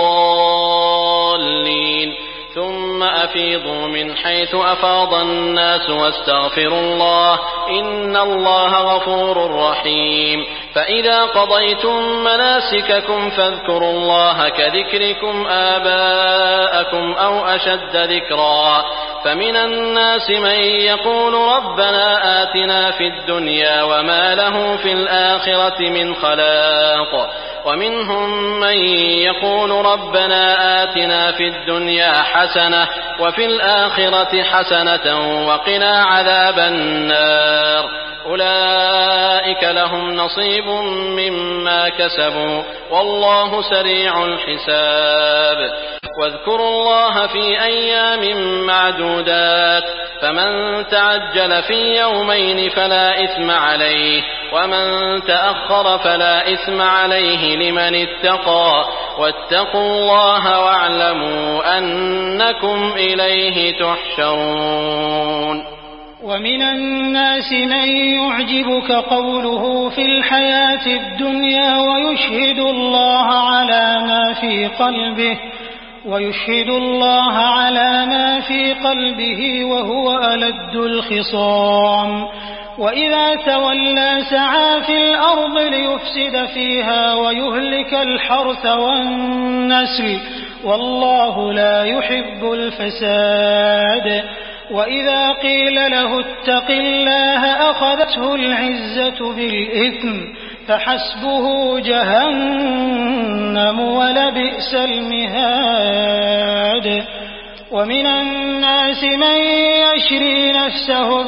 الضالين. ثم أفيضوا من حيث أفاض الناس واستغفروا الله إن الله غفور رحيم. فإذا قضيتم مناسككم فاذكروا الله كذكركم آباءكم أو أشد ذكرا. فمن الناس من يقول ربنا آتنا في الدنيا وما له في الآخرة من خلاق، ومنهم من يقول ربنا آتنا في الدنيا حسنة وفي الآخرة حسنة وقنا عذاب النار. أولئك لهم نصيب مما كسبوا والله سريع الحساب. واذكروا الله في أيام معدودات، فمن تعجل في يومين فلا إثم عليه، ومن تأخر فلا إثم عليه لمن اتقى، واتقوا الله واعلموا أنكم إليه تحشرون. ومن الناس من يعجبك قوله في الحياة الدنيا ويشهد الله على ما في قلبه ويشهد الله على ما في قلبه وهو ألد الخصام، وإذا تولى سعى في الأرض ليفسد فيها ويهلك الحرث والنسل، والله لا يحب الفساد. وإذا قيل له اتق الله أخذته العزة بالإثم، فحسبه جهنم ولبئس المهاد. ومن الناس من يشري نفسه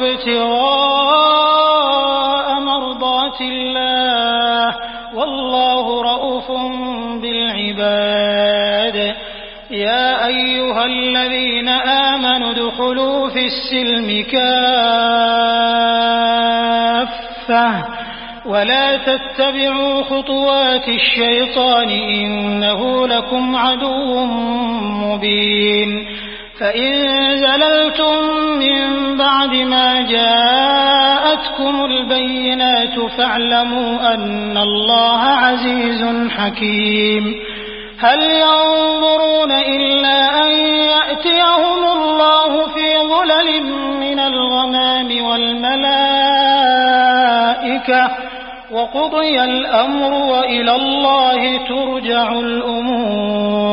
ابتغاء مرضات الله والله رؤوف بالعباد. يا أيها الذين آمنوا ادخلوا في السلم كافة ولا تتبعوا خطوات الشيطان إنه لكم عدو مبين. فإن زللتم من بعد ما جاءتكم البينات فاعلموا أن الله عزيز حكيم. هل ينظرون إلا أن يأتيهم الله في ظلل من الغمام والملائكة وقضي الأمر وإلى الله ترجع الأمور.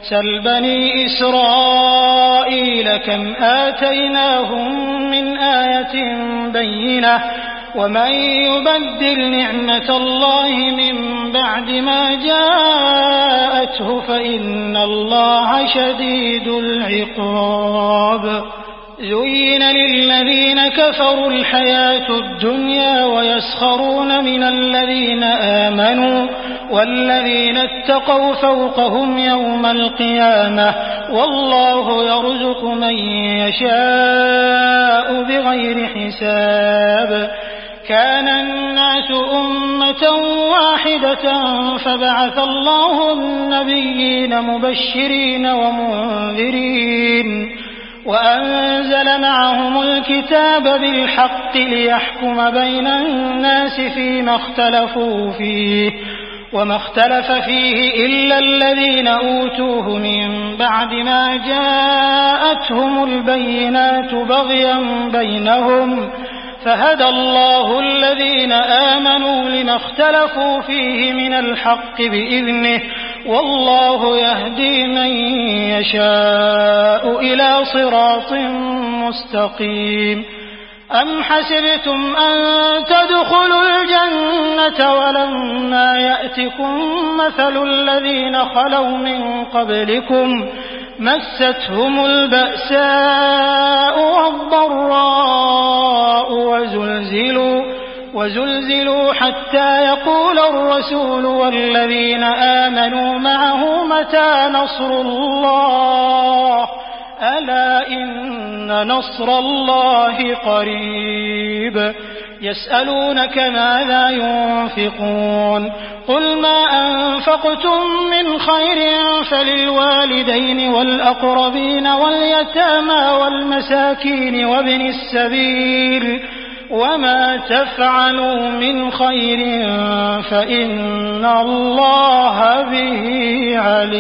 سل بني إسرائيل كم آتيناهم من آية بينة ومن يبدل نعمة الله من بعد ما جاءته فإن الله شديد العقاب زين للذين كفروا الحياة الدنيا ويسخرون من الذين آمنوا والذين اتقوا فوقهم يوم القيامة والله يرزق من يشاء بغير حساب كان الناس أمة واحدة فبعث الله النبيين مبشرين ومنذرين وأنزل معهم الكتاب بالحق ليحكم بين الناس فيما اختلفوا فيه وما اختلف فيه إلا الذين أوتوه من بعد ما جاءتهم البينات بغيا بينهم فهدى الله الذين آمنوا لما اختلفوا فيه من الحق بإذنه والله يهدي من يشاء إلى صراط مستقيم أم حسبتم أن تدخلوا الجنة ولما يأتكم مثل الذين خلوا من قبلكم مستهم البأساء والضراء وزلزلوا وزلزلوا حتى يقول الرسول والذين آمنوا معه متى نصر الله ألا إن نصر الله قريب يسألونك ماذا ينفقون قل ما أنفقتم من خير فللوالدين والأقربين واليتامى والمساكين وابن السبيل وما تفعلوا من خير فإن الله به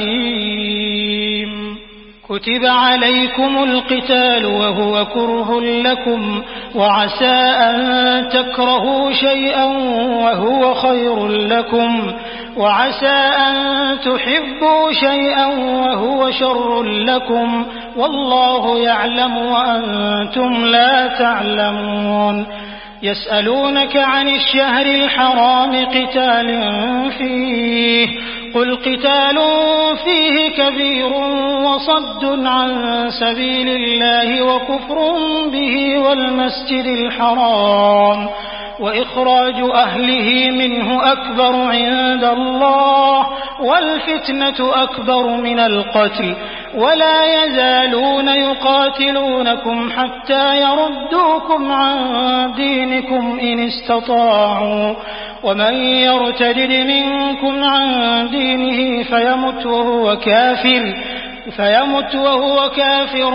عليم كتب عليكم القتال وهو كره لكم وعسى أن تكرهوا شيئا وهو خير لكم وعسى أن تحبوا شيئا وهو شر لكم والله يعلم وأنتم لا تعلمون يسألونك عن الشهر الحرام قتال فيه قل قتال فيه كبير وصد عن سبيل الله وكفر به والمسجد الحرام وإخراج أهله منه أكبر عند الله والفتنة أكبر من القتل ولا يزالون يقاتلونكم حتى يردوكم عن دينكم إن استطاعوا ومن يرتدد منكم عن دينه فيمت وهو كافر فيمت وهو كافر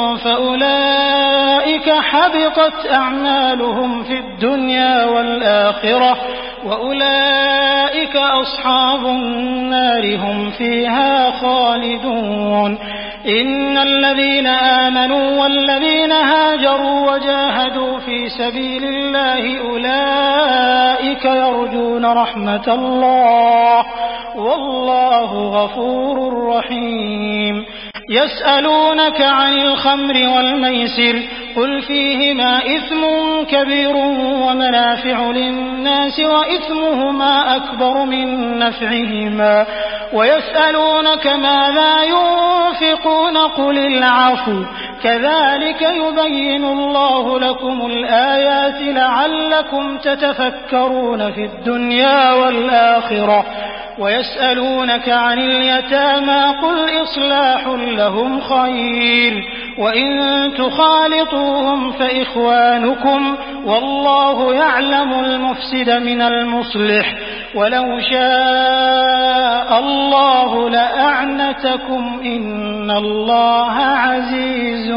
فأولئك حبطت أعمالهم في الدنيا والآخرة وأولئك أصحاب النار هم فيها خالدون إن الذين آمنوا والذين هاجروا وجاهدوا في سبيل الله أولئك يرجون رحمة الله والله غفور رحيم يسألونك عن الخمر والميسر قل فيهما إثم كبير ومنافع للناس وإثمهما أكبر من نفعهما ويسألونك ماذا ينفقون قل العفو كذلك يبين الله لكم الآيات لعلكم تتفكرون في الدنيا والآخرة ويسألونك عن اليتامى قل إصلاح لهم خير وإن تخالطوهم فإخوانكم والله يعلم المفسد من المصلح ولو شاء الله لأعنتكم إن الله عزيز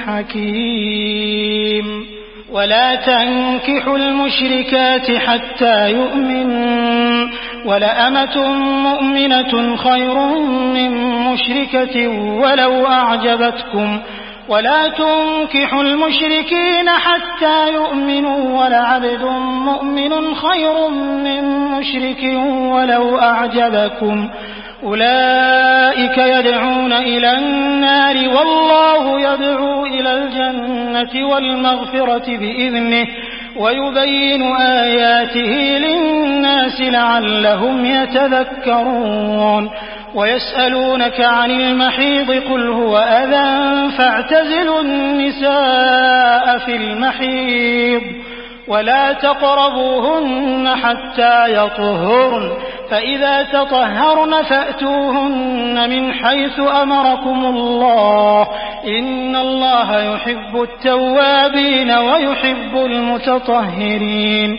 حكيم ولا تنكحوا المشركات حتى يؤمنوا ولأمة مؤمنة خير من مشركة ولو أعجبتكم ولا تنكحوا المشركين حتى يؤمنوا ولعبد مؤمن خير من مشرك ولو أعجبكم أولئك يدعون إلى النار والله يدعو إلى الجنة والمغفرة بإذنه ويبين آياته للناس لعلهم يتذكرون ويسألونك عن المحيض قل هو أذى فاعتزلوا النساء في المحيض ولا تقربوهن حتى يطهرن فإذا تطهرن فأتوهن من حيث أمركم الله إن الله يحب التوابين ويحب المتطهرين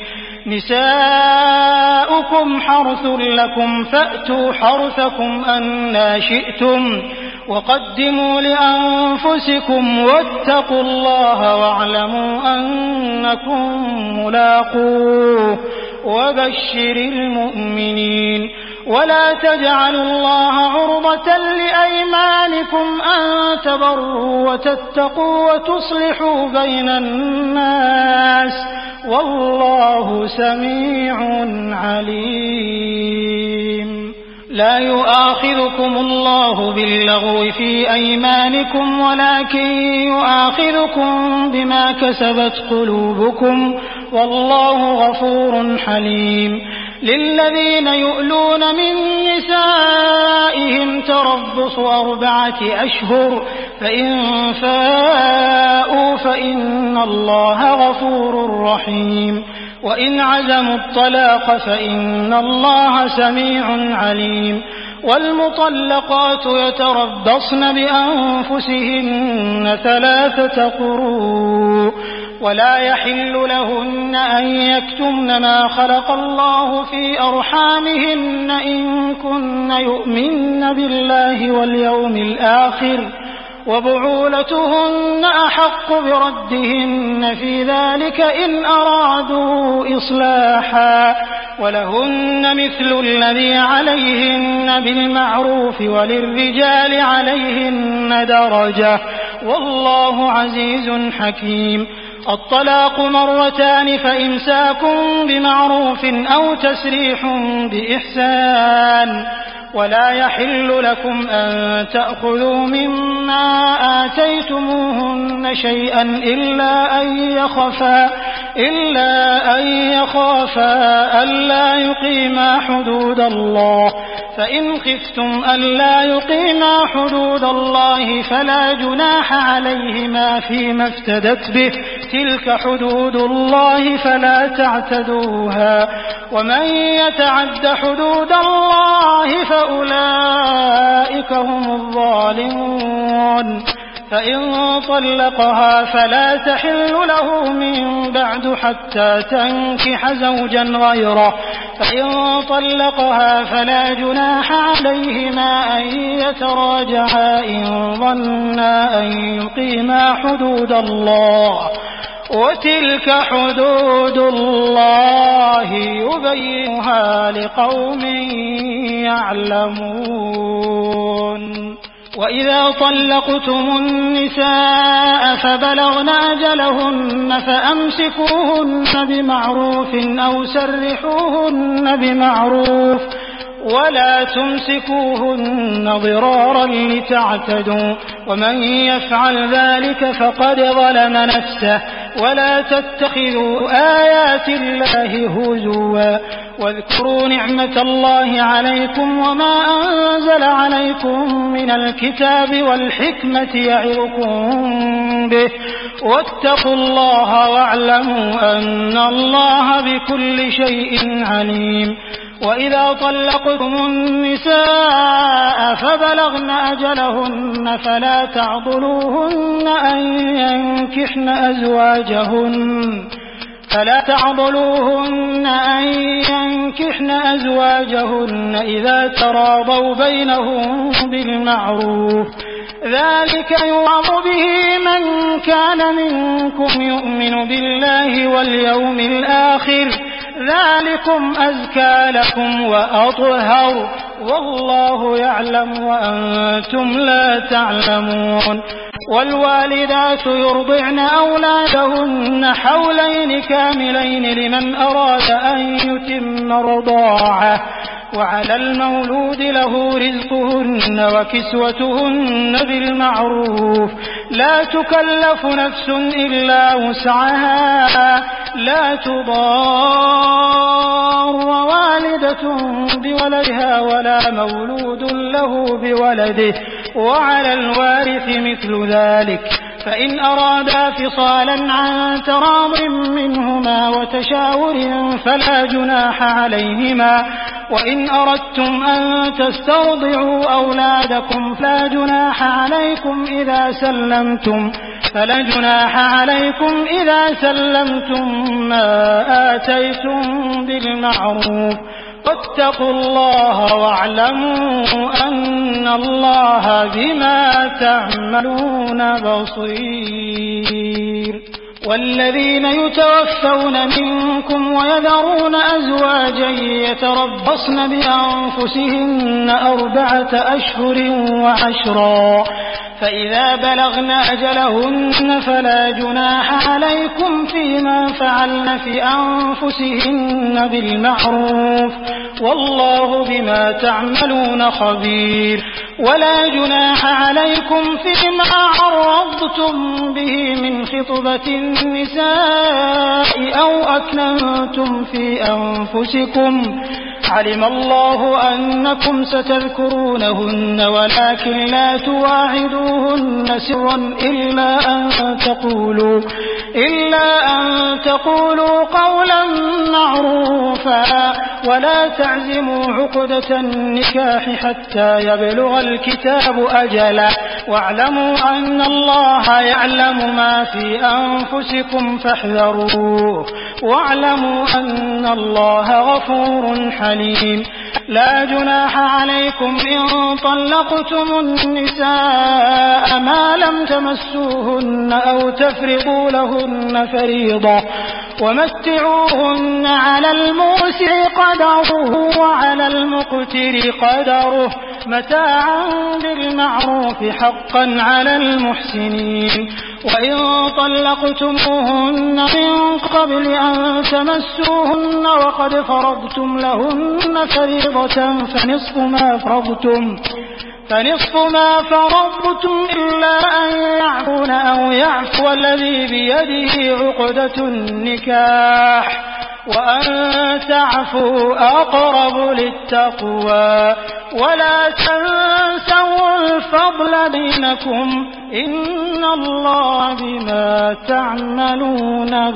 نساؤكم حرث لكم فأتوا حرثكم أنى شئتم وقدموا لأنفسكم واتقوا الله واعلموا أنكم ملاقوه وبشر المؤمنين ولا تجعلوا الله عرضة لأيمانكم أن تبروا وتتقوا وتصلحوا بين الناس والله سميع عليم لا يؤاخذكم الله باللغو في أيمانكم ولكن يؤاخذكم بما كسبت قلوبكم والله غفور حليم للذين يؤلون من نسائهم تربص أربعة أشهر فإن فاءوا فإن الله غفور رحيم وإن عزموا الطلاق فإن الله سميع عليم والمطلقات يتربصن بأنفسهن ثلاثة قروء ولا يحل لهن أن يكتمن ما خلق الله في أرحامهن إن كن يؤمن بالله واليوم الآخر وبعولتهن أحق بردهن في ذلك إن أرادوا إصلاحا ولهن مثل الذي عليهن بالمعروف وللرجال عليهن درجة والله عزيز حكيم الطلاق مرتان فإمساك بمعروف أو تسريح بإحسان ولا يحل لكم أن تأخذوا مما آتيتموهن شيئا إلا أن يخافا إلا أن يخافا ألا يقيما حدود الله فإن خفتم ألا يقيما حدود الله فلا جناح عليهما فيما افتدت به تلك حدود الله فلا تعتدوها ومن يتعد حدود الله فأولئك هم الظالمون فإن طلقها فلا تحل له من بعد حتى تنكح زوجا غيره فإن طلقها فلا جناح عليهما أن يتراجعا إن ظنا أن يقيما حدود الله وتلك حدود الله يبينها لقوم يعلمون وإذا طلقتم النساء فبلغن أجلهن فأمسكوهن بمعروف أو سرحوهن بمعروف ولا تمسكوهن ضرارا لتعتدوا ومن يفعل ذلك فقد ظلم نفسه ولا تتخذوا آيات الله هزوا واذكروا نعمة الله عليكم وما أنزل عليكم من الكتاب والحكمة يعظكم به واتقوا الله واعلموا أن الله بكل شيء عليم وإذا طلقتم النساء فبلغن أجلهن فلا تعضلوهن أن ينكحن أزواجهن فلا تعضلوهن أن ينكحن أزواجهن إذا تراضوا بينهم بالمعروف ذلك يوعظ به من كان منكم يؤمن بالله واليوم الآخر ذلكم أزكى لكم وأطهر والله يعلم وأنتم لا تعلمون والوالدات يرضعن أولادهن حولين كاملين لمن أراد أن يتم رضاعه وعلى المولود له رزقهن وكسوتهن بالمعروف لا تكلف نفس إلا وسعها لا تضار والدة بولدها ولا مولود له بولده وعلى الوارث مثل ذلك فإن أرادا فصالا عن تراض منهما وتشاور فلا جناح عليهما وإن أردتم أن تسترضعوا أولادكم فلا جناح عليكم إذا سلمتم فلا جناح عليكم إذا سلمتم ما آتيتم بالمعروف واتقوا الله واعلموا أن الله بما تعملون بصير والذين يتوفون منكم ويذرون أزواجا يتربصن بأنفسهن أربعة أشهر وعشرا فإذا بلغن أجلهن فلا جناح عليكم فيما فعلن في أنفسهن بالمعروف والله بما تعملون خبير ولا جناح عليكم فيما عرضتم به من خطبة النساء أو أكننتم في أنفسكم علم الله أنكم ستذكرونهن ولكن لا تواعدوهن سرا إلا أن تقولوا إلا أن تقولوا قولا معروفا ولا تعزموا عقدة النكاح حتى يبلغ الكتاب أجله واعلموا أن الله يعلم ما في أنفسكم فاحذروه واعلموا أن الله غفور حليم لا جناح عليكم إن طلقتم النساء ما لم تمسوهن أو تفرضوا لهن فريضة ومتعوهن على الموسع قدره وعلى المقتر قدره متاعا بالمعروف حقا على المحسنين وإن طلقتموهن من قبل أن تمسوهن وقد فرضتم لهن فريضة فنصف ما فرضتم فنصف ما فرضتم إلا أن يعفون أو يعفو الذي بيده عقدة النكاح وأن تعفوا أقرب للتقوى ولا تنسوا الفضل بينكم إن الله بما تعملون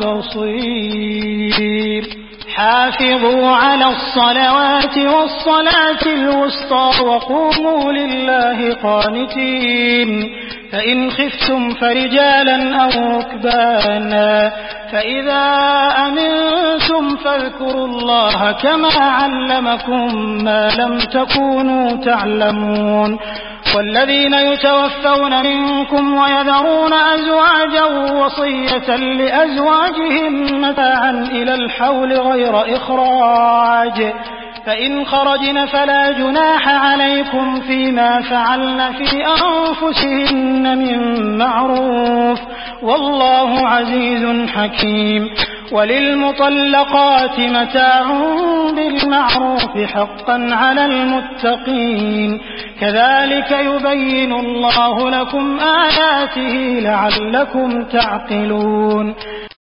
بصير حافظوا على الصلوات والصلاة الوسطى وقوموا لله قانتين فإن خفتم فرجالا أو ركبانا فإذا أمنتم فاذكروا الله كما علمكم ما لم تكونوا تعلمون والذين يتوفون منكم ويذرون أزواجا وصية لأزواجهم متاعا إلى الحول غير إخراج فإن خرجن فلا جناح عليكم فيما فعلن في أنفسهن من معروف والله عزيز حكيم وللمطلقات متاع بالمعروف حقا على المتقين كذلك يبين الله لكم آياته لعلكم تعقلون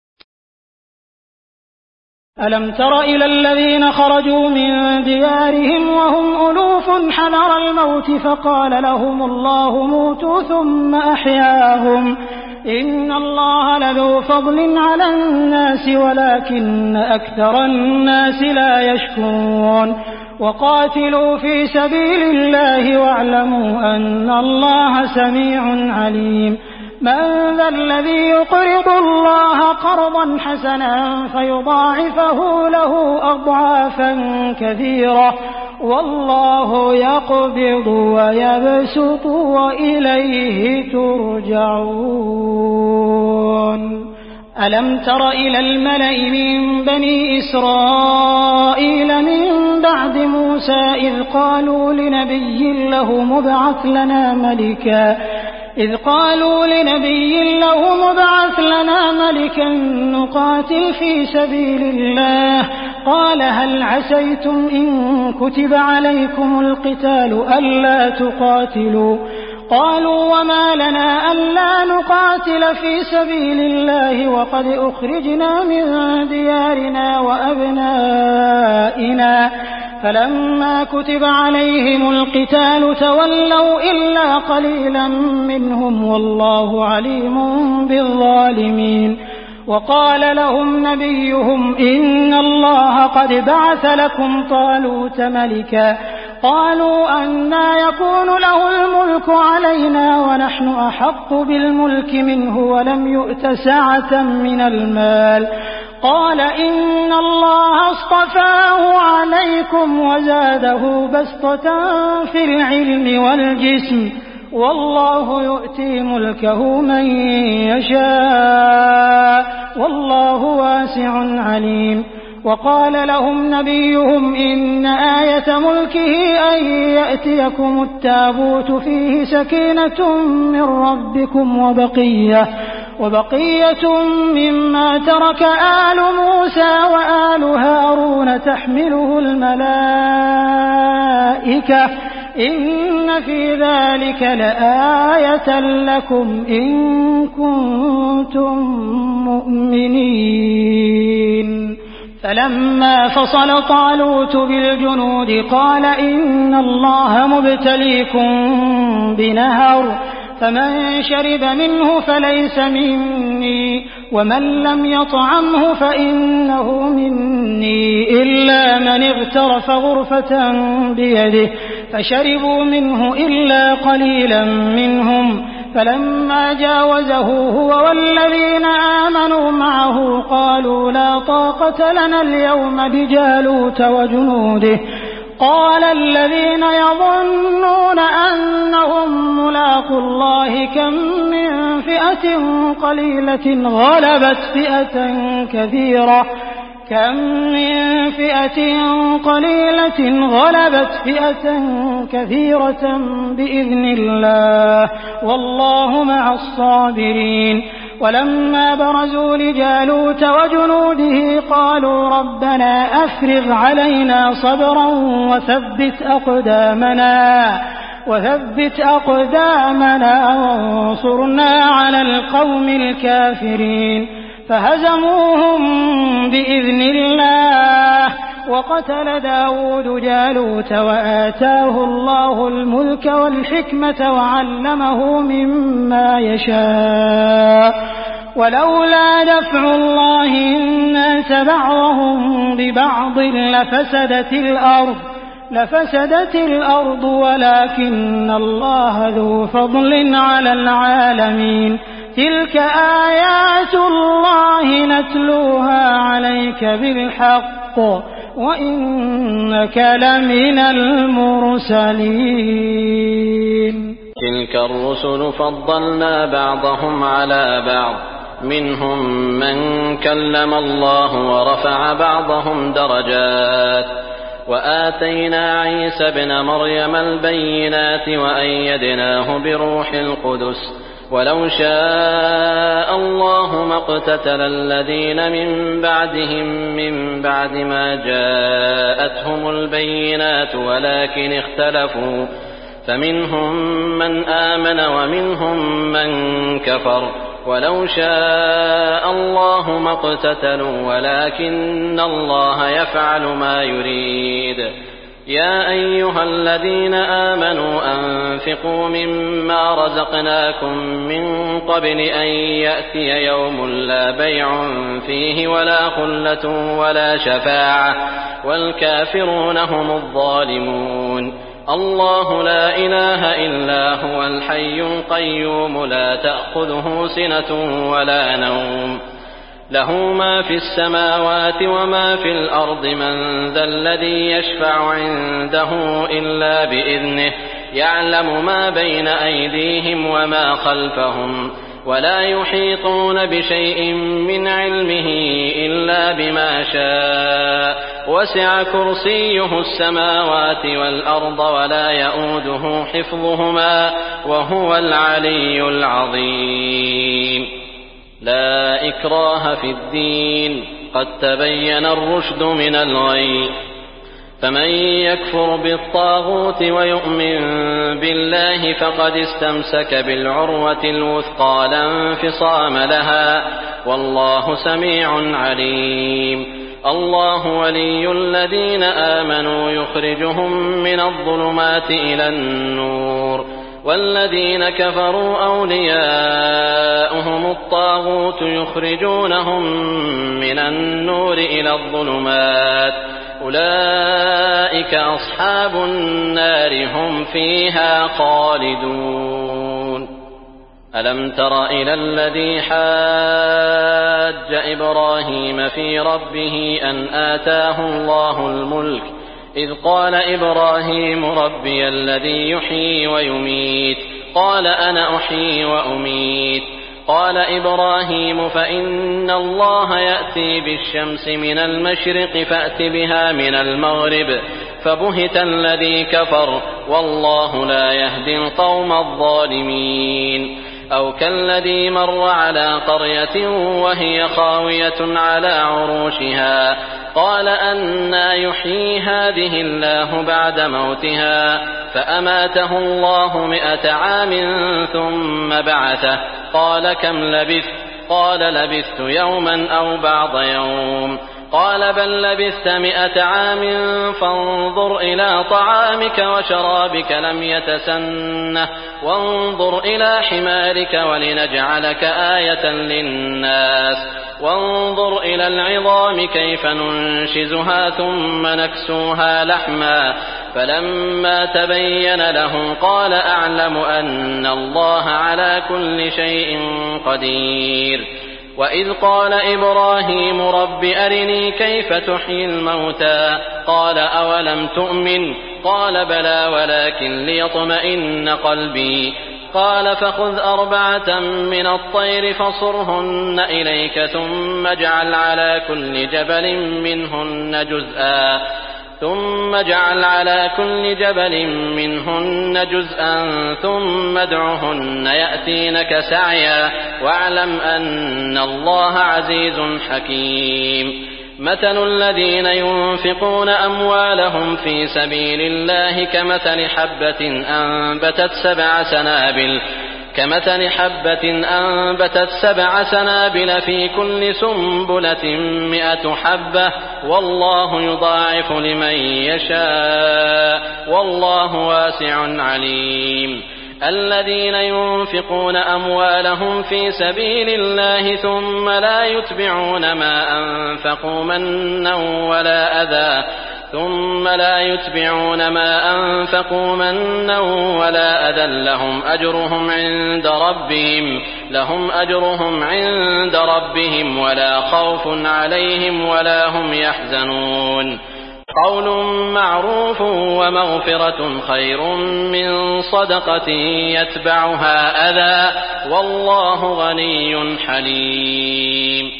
ألم تر إلى الذين خرجوا من ديارهم وهم ألوف حذر الموت فقال لهم الله موتوا ثم أحياهم إن الله لذو فضل على الناس ولكن أكثر الناس لا يشكرون وقاتلوا في سبيل الله واعلموا أن الله سميع عليم من ذا الذي يقرض الله قرضا حسنا فيضاعفه له أضعافا كثيرة والله يقبض ويبسط وإليه ترجعون ألم تر إلى الملأ من بني إسرائيل من بعد موسى إذ قالوا لنبي له مبعث لنا ملكا إذ قالوا لنبي له مبعث لنا ملكا نقاتل في سبيل الله قال هل عسيتم إن كتب عليكم القتال ألا تقاتلوا قالوا وما لنا ألا نقاتل في سبيل الله وقد أخرجنا من ديارنا وأبنائنا فلما كتب عليهم القتال تولوا إلا قليلا منهم والله عليم بالظالمين وقال لهم نبيهم إن الله قد بعث لكم طالوت ملكا قالوا أنى يكون له الملك علينا ونحن أحق بالملك منه ولم يؤت سعة من المال قال إن الله اصطفاه عليكم وزاده بسطة في العلم والجسم والله يؤتي ملكه من يشاء والله واسع عليم وقال لهم نبيهم إن آية ملكه أن يأتيكم التابوت فيه سكينة من ربكم وبقية وبقية مما ترك آل موسى وآل هارون تحمله الملائكة إن في ذلك لآية لكم إن كنتم مؤمنين فلما فصل طالوت بالجنود قال إن الله مبتليكم بنهر فمن شرب منه فليس مني ومن لم يطعمه فإنه مني إلا من اغترف غرفة بيده فشربوا منه إلا قليلا منهم فلما جاوزه هو والذين آمنوا معه قالوا لا طاقة لنا اليوم بجالوت وجنوده قال الذين يظنون أنهم ملاقو الله كم من فئة قليلة غلبت فئة كثيرة كم من فئة قليلة غلبت فئة كثيرة بإذن الله والله مع الصابرين ولما برزوا لجالوت وجنوده قالوا ربنا أفرغ علينا صبرا وثبت أقدامنا وثبت أقدامنا وانصرنا على القوم الكافرين فهزموهم بإذن الله وقتل داود جالوت وآتاه الله الملك والحكمة وعلمه مما يشاء ولولا دفع الله الناس بعضهم ببعض لفسدت الأرض لفسدت الأرض ولكن الله ذو فضل على العالمين تلك آيات الله نتلوها عليك بالحق وإنك لمن المرسلين تلك الرسل فضلنا بعضهم على بعض منهم من كلم الله ورفع بعضهم درجات وآتينا عيسى ابن مريم البينات وأيدناه بروح القدس ولو شاء الله ما اقتتل الذين من بعدهم من بعد ما جاءتهم البينات ولكن اختلفوا فمنهم من آمن ومنهم من كفر ولو شاء الله ما اقتتلوا ولكن الله يفعل ما يريد يا أيها الذين آمنوا أنفقوا مما رزقناكم من قبل أن يأتي يوم لا بيع فيه ولا خلة ولا شفاعة والكافرون هم الظالمون الله لا إله إلا هو الحي القيوم لا تأخذه سنة ولا نوم له ما في السماوات وما في الأرض من ذا الذي يشفع عنده إلا بإذنه يعلم ما بين أيديهم وما خلفهم ولا يحيطون بشيء من علمه إلا بما شاء وسع كرسيه السماوات والأرض ولا يؤوده حفظهما وهو العلي العظيم لا إكراه في الدين قد تبين الرشد من الغي. فمن يكفر بالطاغوت ويؤمن بالله فقد استمسك بالعروة الوثقى لا انفصام لها، والله سميع عليم. الله ولي الذين آمنوا يخرجهم من الظلمات إلى النور، والذين كفروا أولياؤهم الطاغوت يخرجونهم من النور إلى الظلمات، أولئك أصحاب النار هم فيها خالدون. ألم تر إلى الذي حاج إبراهيم في ربه أن آتاه الله الملك إذ قال إبراهيم ربي الذي يحيي ويميت قال أنا أحيي وأميت قال إبراهيم فإن الله يأتي بالشمس من المشرق فأت بها من المغرب فبهت الذي كفر والله لا يهدي القوم الظالمين. أو كالذي مر على قرية وهي خاوية على عروشها قال أنى يحيي هذه الله بعد موتها فأماته الله مئة عام ثم بعثه قال كم لبثت قال لبثت يوما أو بعض يوم قال بل لبثت مئة عام فانظر إلى طعامك وشرابك لم يتسنه وانظر إلى حمارك ولنجعلك آية للناس وانظر إلى العظام كيف ننشزها ثم نكسوها لحما فلما تبين له قال أعلم أن الله على كل شيء قدير. وإذ قال إبراهيم رب أرني كيف تحيي الموتى قال أولم تؤمن قال بلى ولكن ليطمئن قلبي قال فخذ أربعة من الطير فصرهن إليك ثم اجعل على كل جبل منهن جزءا ثم اجعل على كل جبل منهن جزءا ثم ادعهن يأتينك سعيا واعلم أن الله عزيز حكيم. مثل الذين ينفقون أموالهم في سبيل الله كمثل حبة أنبتت سبع سنابل كمثل حبة أنبتت سبع سنابل في كل سنبلة مئة حبة والله يضاعف لمن يشاء والله واسع عليم. الذين ينفقون أموالهم في سبيل الله ثم لا يتبعون ما أنفقوا منا ولا أذى ثم لا يتبعون ما أنفقوا منا ولا أذى لهم أجرهم عند ربهم لهم أجرهم عند ربهم ولا خوف عليهم ولا هم يحزنون. قول معروف ومغفرة خير من صدقة يتبعها أذى والله غني حليم.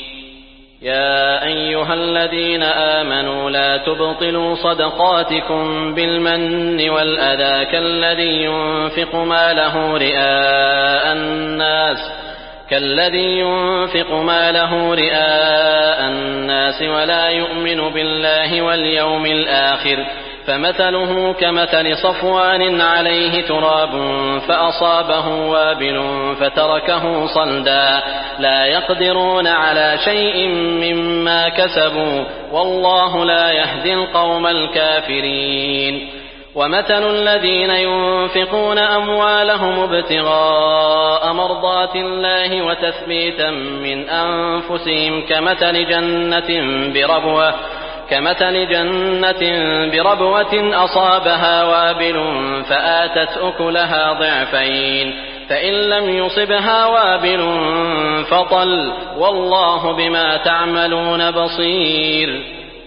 يا أيها الذين آمنوا لا تبطلوا صدقاتكم بالمن والأذى كالذي ينفق ماله رئاء الناس كالذي ينفق ماله رئاء الناس ولا يؤمن بالله واليوم الآخر فمثله كمثل صفوان عليه تراب فأصابه وابل فتركه صلدا لا يقدرون على شيء مما كسبوا والله لا يهدي القوم الكافرين. ومثل الذين ينفقون أموالهم ابتغاء مرضات الله وتثبيتا من أنفسهم كمثل جنة بربوة كمثل جنة بربوة أصابها وابل فآتت أكلها ضعفين فإن لم يصبها وابل فطل والله بما تعملون بصير.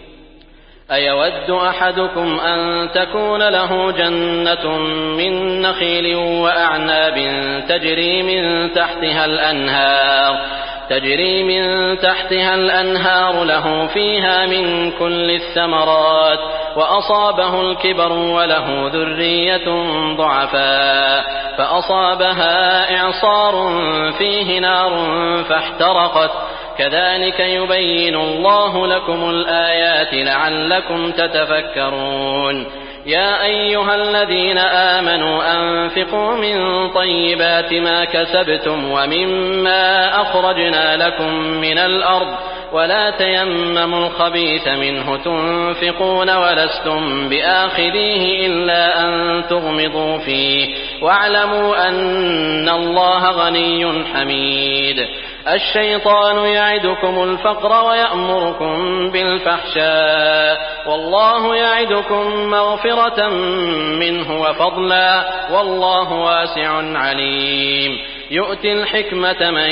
أيود أحدكم أن تكون له جنة من نخيل وأعناب تجري من تحتها الأنهار تجري من تحتها الأنهار له فيها من كل الثمرات وأصابه الكبر وله ذرية ضعفاء فأصابها إعصار فيه نار فاحترقت كذلك يبين الله لكم الآيات لعلكم تتفكرون يا أيها الذين آمنوا أنفقوا من طيبات ما كسبتم ومما أخرجنا لكم من الأرض ولا تيمموا الخبيث منه تنفقون ولستم بآخذيه إلا أن تغمضوا فيه واعلموا أن الله غني حميد الشيطان يعدكم الفقر ويأمركم بالفحشاء والله يعدكم مغفرة منه وفضلا والله واسع عليم يؤتي الحكمة من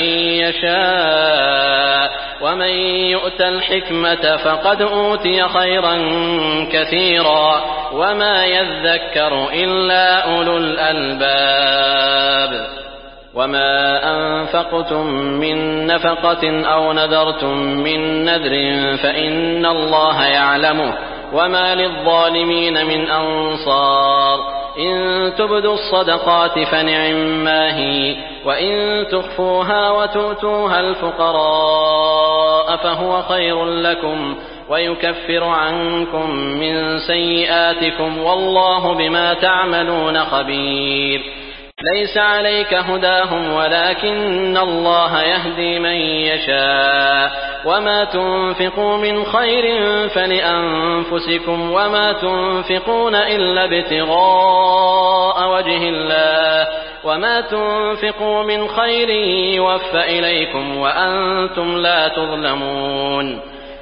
يشاء ومن يؤت الحكمة فقد أوتي خيرا كثيرا وما يذكر إلا أولو الألباب وما أنفقتم من نفقة أو نذرتم من نذر فإن الله يعلمه وما للظالمين من أنصار إن تبدوا الصدقات فنعما هي وإن تخفوها وتؤتوها الفقراء فهو خير لكم ويكفر عنكم من سيئاتكم والله بما تعملون خبير ليس عليك هداهم ولكن الله يهدي من يشاء وما تنفقوا من خير فلأنفسكم وما تنفقون إلا ابتغاء وجه الله وما تنفقوا من خير يوفى إليكم وأنتم لا تظلمون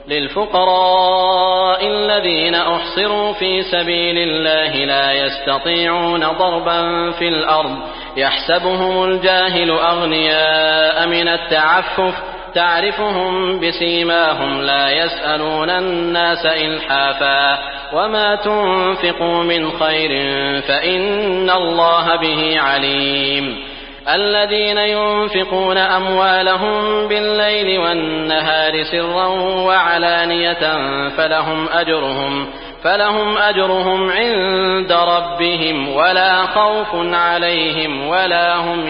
للفقراء الذين أحصروا في سبيل الله لا يستطيعون ضربا في الأرض يحسبهم الجاهل أغنياء من التعفف تعرفهم بسيماهم لا يسألون الناس إلحافا وما تنفقوا من خير فإن الله به عليم الذين ينفقون أموالهم بالليل والنهار سرا وعلانية فلهم أجرهم فلهم أجرهم عند ربهم ولا خوف عليهم ولا هم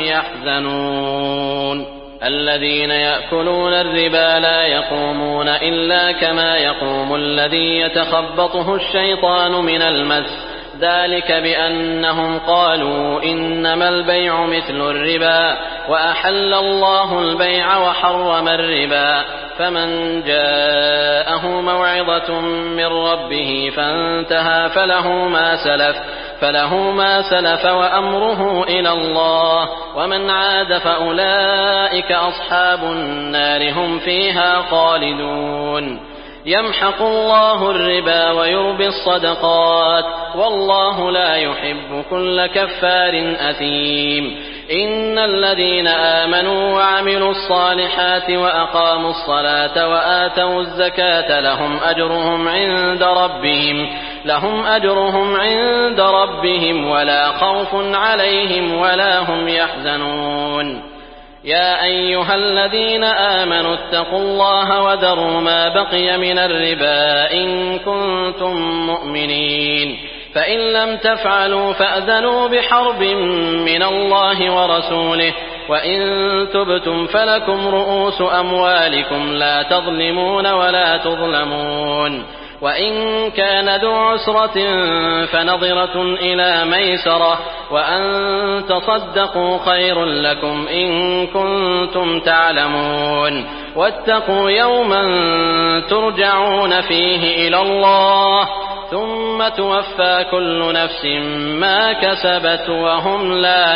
يحزنون الذين يأكلون الربا لا يقومون إلا كما يقوم الذي يتخبطه الشيطان من المس ذلك بأنهم قالوا إنما البيع مثل الربا وأحل الله البيع وحرم الربا فمن جاءه موعظة من ربه فانتهى فله ما سلف فله ما سلف وأمره إلى الله ومن عاد فأولئك أصحاب النار هم فيها خالدون يمحق الله الربا ويربي الصدقات والله لا يحب كل كفار أثيم إن الذين آمنوا وعملوا الصالحات وأقاموا الصلاة وآتوا الزكاة لهم أجرهم عند ربهم لهم أجرهم عند ربهم ولا خوف عليهم ولا هم يحزنون يا أيها الذين آمنوا اتقوا الله وذروا ما بقي من الربا إن كنتم مؤمنين فإن لم تفعلوا فأذنوا بحرب من الله ورسوله وإن تبتم فلكم رؤوس أموالكم لا تظلمون ولا تظلمون وإن كان ذو عسرة فنظرة إلى ميسرة وأن تصدقوا خير لكم إن كنتم تعلمون واتقوا يوما ترجعون فيه إلى الله ثم توفى كل نفس ما كسبت وهم لا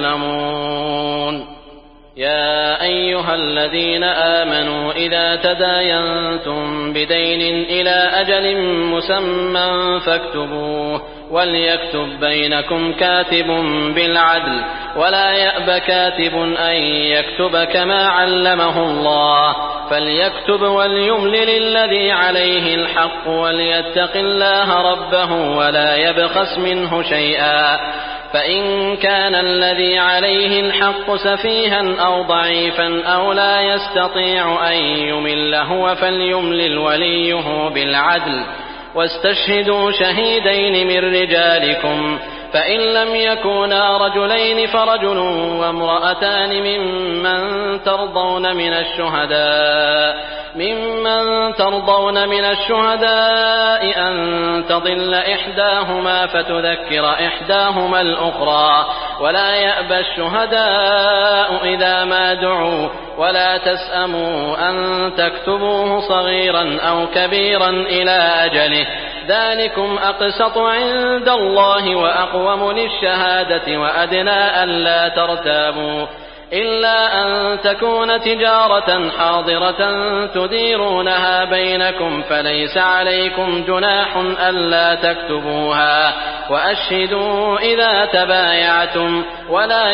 يظلمون يا أيها الذين آمنوا إذا تداينتم بدين إلى أجل مسمى فاكتبوه وليكتب بينكم كاتب بالعدل ولا يأب كاتب أن يكتب كما علمه الله فليكتب وليملل الذي عليه الحق وليتق الله ربه ولا يبخس منه شيئا فإن كان الذي عليه الحق سفيها أو ضعيفا أو لا يستطيع أن يمل هو فليملل وليه بالعدل واستشهدوا شهيدين من رجالكم فإن لم يكونا رجلين فرجل وامرأتان ممن ترضون من الشهداء ممن ترضون من الشهداء أن تضل إحداهما فتذكر إحداهما الأخرى ولا يأبى الشهداء إذا ما دعوا ولا تسأموا أن تكتبوه صغيرا أو كبيرا إلى أجله ذلكم أقسط عند الله وأقوم للشهادة وأدنى ألا ترتابوا إلا أن تكون تجارة حاضرة تديرونها بينكم فليس عليكم جناح ألا تكتبوها وأشهدوا إذا تبايعتم ولا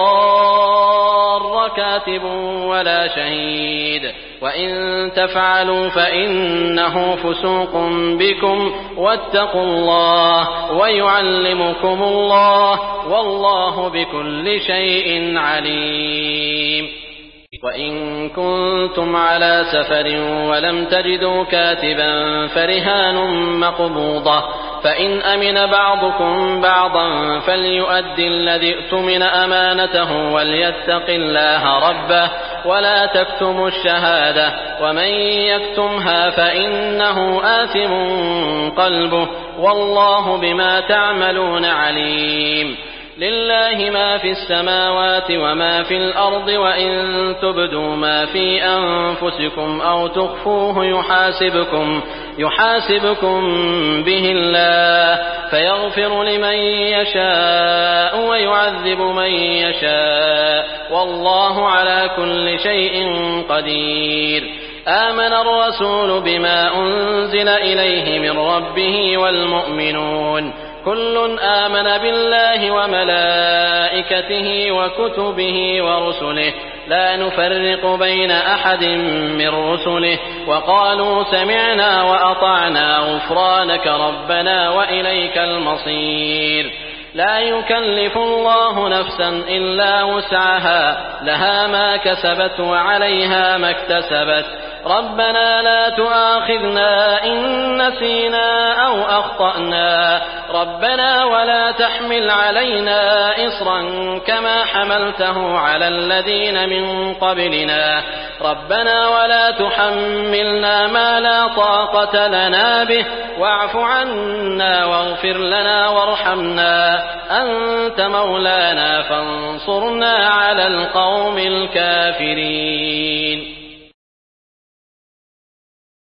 يضار كاتب ولا شهيد وإن تفعلوا فإنه فسوق بكم واتقوا الله ويعلمكم الله والله بكل شيء عليم. وإن كنتم على سفر ولم تجدوا كاتبا فرهان مقبوضة فإن أمن بعضكم بعضا فليؤدي الذي اؤتمن أمانته وليتق الله ربه ولا تكتموا الشهادة ومن يكتمها فإنه آثم قلبه والله بما تعملون عليم. لله ما في السماوات وما في الأرض وإن تبدوا ما في أنفسكم أو تخفوه يحاسبكم يحاسبكم به الله فيغفر لمن يشاء ويعذب من يشاء والله على كل شيء قدير. آمن الرسول بما أنزل إليه من ربه والمؤمنون كل آمن بالله وملائكته وكتبه ورسله لا نفرق بين أحد من رسله وقالوا سمعنا وأطعنا غفرانك ربنا وإليك المصير. لا يكلف الله نفسا إلا وسعها لها ما كسبت وعليها ما اكتسبت ربنا لا تؤاخذنا إن نسينا أو أخطأنا ربنا ولا تحمل علينا إصرا كما حملته على الذين من قبلنا ربنا ولا تحملنا ما لا طاقة لنا به واعف عنا واغفر لنا وارحمنا أنت مولانا فانصرنا على القوم الكافرين.